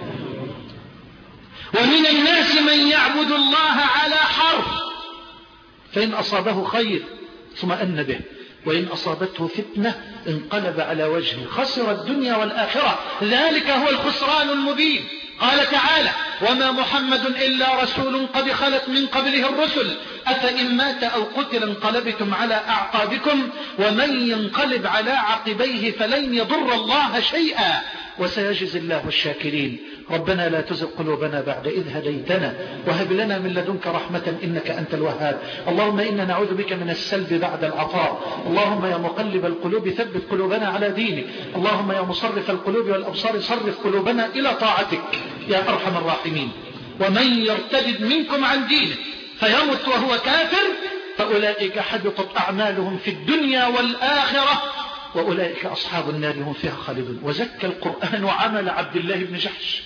A: ومن الناس من يعبد الله على حرف، فإن أصابه خير اطمأن به وإن أصابته فتنة انقلب على وجهه، خسر الدنيا والآخرة، ذلك هو الخسران المبين. قال تعالى: وما محمد إلا رسول قد خلت من قبله الرسل أفإن مات أو قتل انقلبتم على أعقابكم ومن ينقلب على عقبيه فلن يضر الله شيئا وسيجزي الله الشاكرين. ربنا لا تزغ قلوبنا بعد إذ هديتنا وهب لنا من لدنك رحمة إنك أنت الوهاب. اللهم إنا نعوذ بك من السلب بعد العطاء. اللهم يا مقلب القلوب ثبت قلوبنا على دينك. اللهم يا مصرف القلوب والأبصار صرف قلوبنا إلى طاعتك يا أرحم الراحمين. ومن يرتد منكم عن دينه فيمت وهو كافر فأولئك حبطت أعمالهم في الدنيا والآخرة وأولئك أصحاب النار هم فيها خالدون. وزكى القرآن عمل عبد الله بن جحش.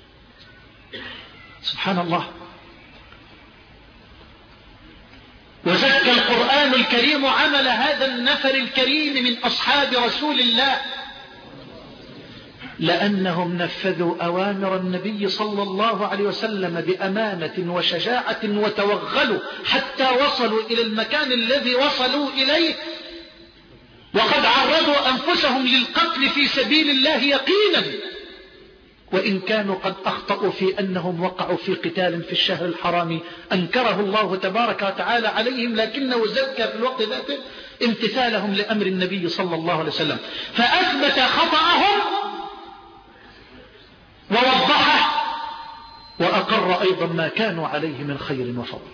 A: سبحان الله. وزكى القرآن الكريم عمل هذا النفر الكريم من أصحاب رسول الله، لأنهم نفذوا أوامر النبي صلى الله عليه وسلم بأمانة وشجاعة وتوغلوا حتى وصلوا إلى المكان الذي وصلوا إليه، وقد عرضوا أنفسهم للقتل في سبيل الله يقينا، وإن كانوا قد أخطأوا في أنهم وقعوا في قتال في الشهر الحرام أنكره الله تبارك وتعالى عليهم، لكنه زكى في الوقت ذاته امتثالهم لأمر النبي صلى الله عليه وسلم، فأثبت خطأهم ووضحه وأقر أيضا ما كانوا عليه من خير وفضل.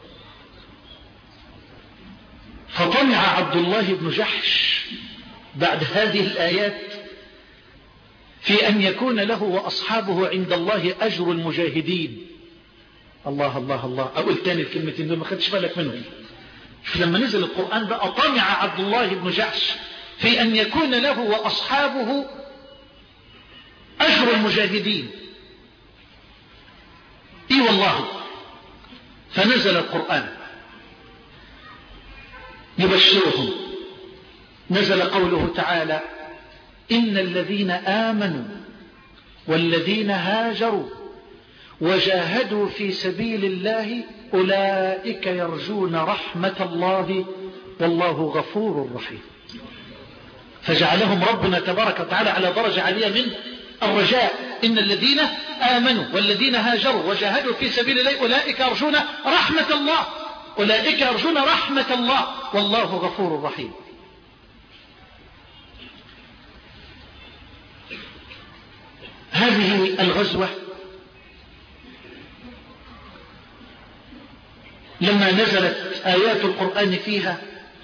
A: فطمع عبد الله بن جحش بعد هذه الآيات في أن يكون له وأصحابه عند الله أجر المجاهدين. الله الله الله. أقول تاني الكلمتين دول ما خدش بالك منهم. لما نزل القرآن بقى طمع عبد الله بن جحش في أن يكون له وأصحابه أجر المجاهدين. إي والله. فنزل القرآن يبشرهم. نزل قوله تعالى: إن الذين آمنوا والذين هاجروا وجاهدوا في سبيل الله أولئك يرجون رحمة الله والله غفور رحيم. فجعلهم ربنا تبارك وتعالى على درجة عالية من الرجاء. إن الذين آمنوا والذين هاجروا وجاهدوا في سبيل الله أولئك يرجون رحمة الله أولئك يرجون رحمة الله والله غفور رحيم. هذه الغزوة لما نزلت آيات القرآن فيها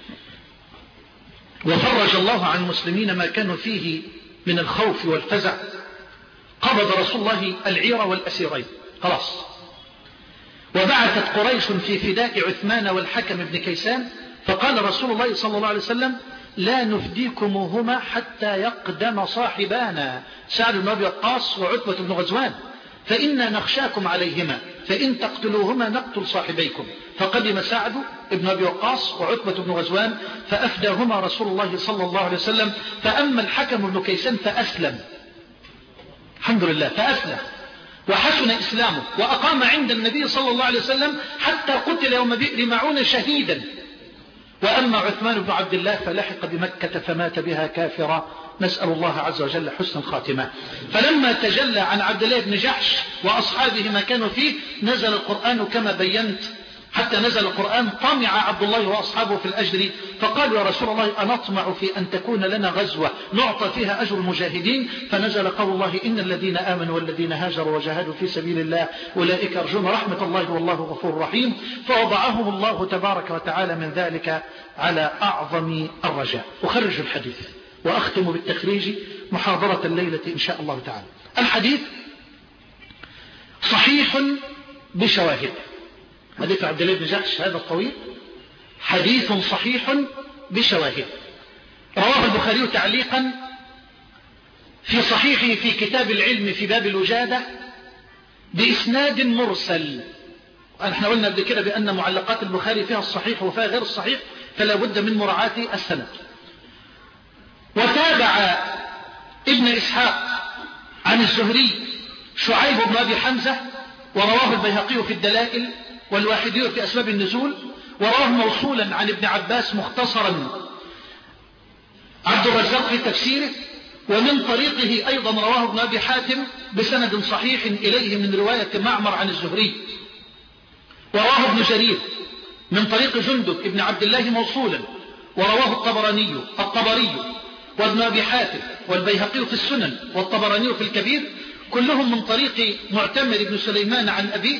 A: وفرج الله عن المسلمين ما كانوا فيه من الخوف والفزع، قبض رسول الله العير والأسيرين خلاص، وبعثت قريش في فداء عثمان والحكم بن كيسان، فقال رسول الله صلى الله عليه وسلم: لا نفديكموهما حتى يقدم صاحبانا سعد بن أبي وقاص وعتبة بن غزوان، فإنا نخشاكم عليهما، فإن تقتلوهما نقتل صاحبيكم. فقدم سعد بن أبي وقاص وعتبة بن غزوان فأفداهما رسول الله صلى الله عليه وسلم. فأما الحكم بن كيسان فأسلم، الحمد لله، فأسلم وحسن إسلامه وأقام عند النبي صلى الله عليه وسلم حتى قتل يوم بئر معون شهيدا. وأما عثمان بن عبد الله فلحق بمكة فمات بها كافرا، نسأل الله عز وجل حسن الخاتمة. فلما تجلى عن عبد الله بن جحش وأصحابه ما كانوا فيه نزل القرآن كما بينت
B: حتى نزل القرآن طمع عبد الله وأصحابه في الأجر، فقالوا يا رسول الله أنطمع في أن تكون لنا غزوة نعطى فيها أجر المجاهدين، فنزل قول الله إن الذين آمنوا والذين هاجروا وجاهدوا في سبيل الله أولئك يرجون رحمة الله والله غفور رحيم، فوضعهم الله تبارك وتعالى من ذلك على أعظم الرجاء. أخرج الحديث وأختم بالتخريج محاضرة الليلة إن شاء الله تعالى. الحديث صحيح بشواهد. حديث عبد الله بن جحش هذا الطويل حديث صحيح بشواهد، رواه البخاري تعليقا في صحيحه في كتاب العلم في باب الوجادة بإسناد مرسل. احنا قلنا قبل كده بأن معلقات البخاري فيها الصحيح وفيها غير الصحيح، فلا بد من مراعاة السند. وتابع ابن إسحاق عن الزهري شعيب بن أبي حمزة، ورواه البيهقي في الدلائل والواحدي في أسباب النزول، ورواه موصولا عن ابن عباس مختصرا عبد الرزاق في تفسيره، ومن طريقه أيضا رواه ابن أبي حاتم بسند صحيح إليه من رواية معمر عن الزهري، ورواه ابن جرير من طريق جندب ابن عبد الله موصولا، ورواه الطبراني الطبري وابن أبي حاتم والبيهقي في السنن والطبراني في الكبير، كلهم من طريق معتمر بن سليمان عن أبيه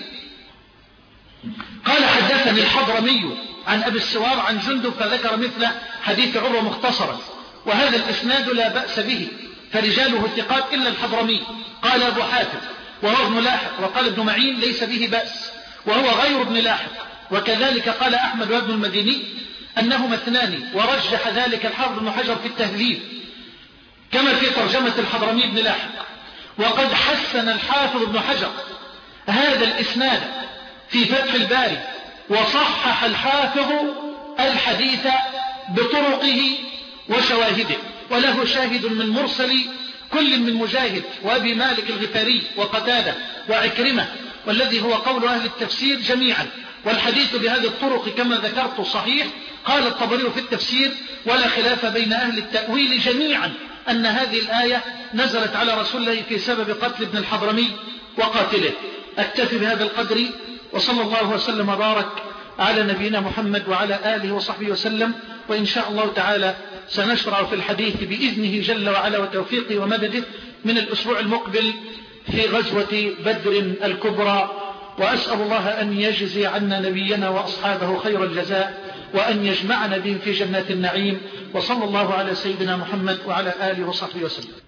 B: قال حدثني الحضرمي عن أبي السوار عن جندب فذكر مثل حديث عروة مختصرا، وهذا الإسناد لا بأس به فرجاله ثقات إلا الحضرمي. قال أبو حاتم وهو ابن لاحق، وقال ابن معين ليس به بأس وهو غير ابن لاحق، وكذلك قال أحمد وابن المديني أنهما اثنان، ورجح ذلك الحافظ بن حجر في التهذيب كما في ترجمة الحضرمي بن لاحق. وقد حسن الحافظ ابن حجر هذا الإسناد في فتح الباري، وصحح الحافظ الحديث بطرقه وشواهده، وله شاهد من مرسل كل من مجاهد وأبي مالك الغفاري وقتادة وعكرمة، والذي هو قول أهل التفسير جميعا، والحديث بهذه الطرق كما ذكرت صحيح. قال الطبري في التفسير ولا خلاف بين أهل التأويل جميعا أن هذه الآية نزلت على رسول الله في سبب قتل ابن الحضرمي وقاتله. أكتفي بهذا القدر، وصلى الله وسلم وبارك على نبينا محمد وعلى آله وصحبه وسلم، وإن شاء الله تعالى سنشرع في الحديث بإذنه جل وعلا وتوفيقه ومدده من الأسبوع المقبل في غزوة بدر الكبرى، وأسأل الله أن يجزي عنا نبينا وأصحابه خير الجزاء، وأن يجمعنا بهم في جنات النعيم، وصلى الله على سيدنا محمد وعلى آله وصحبه وسلم.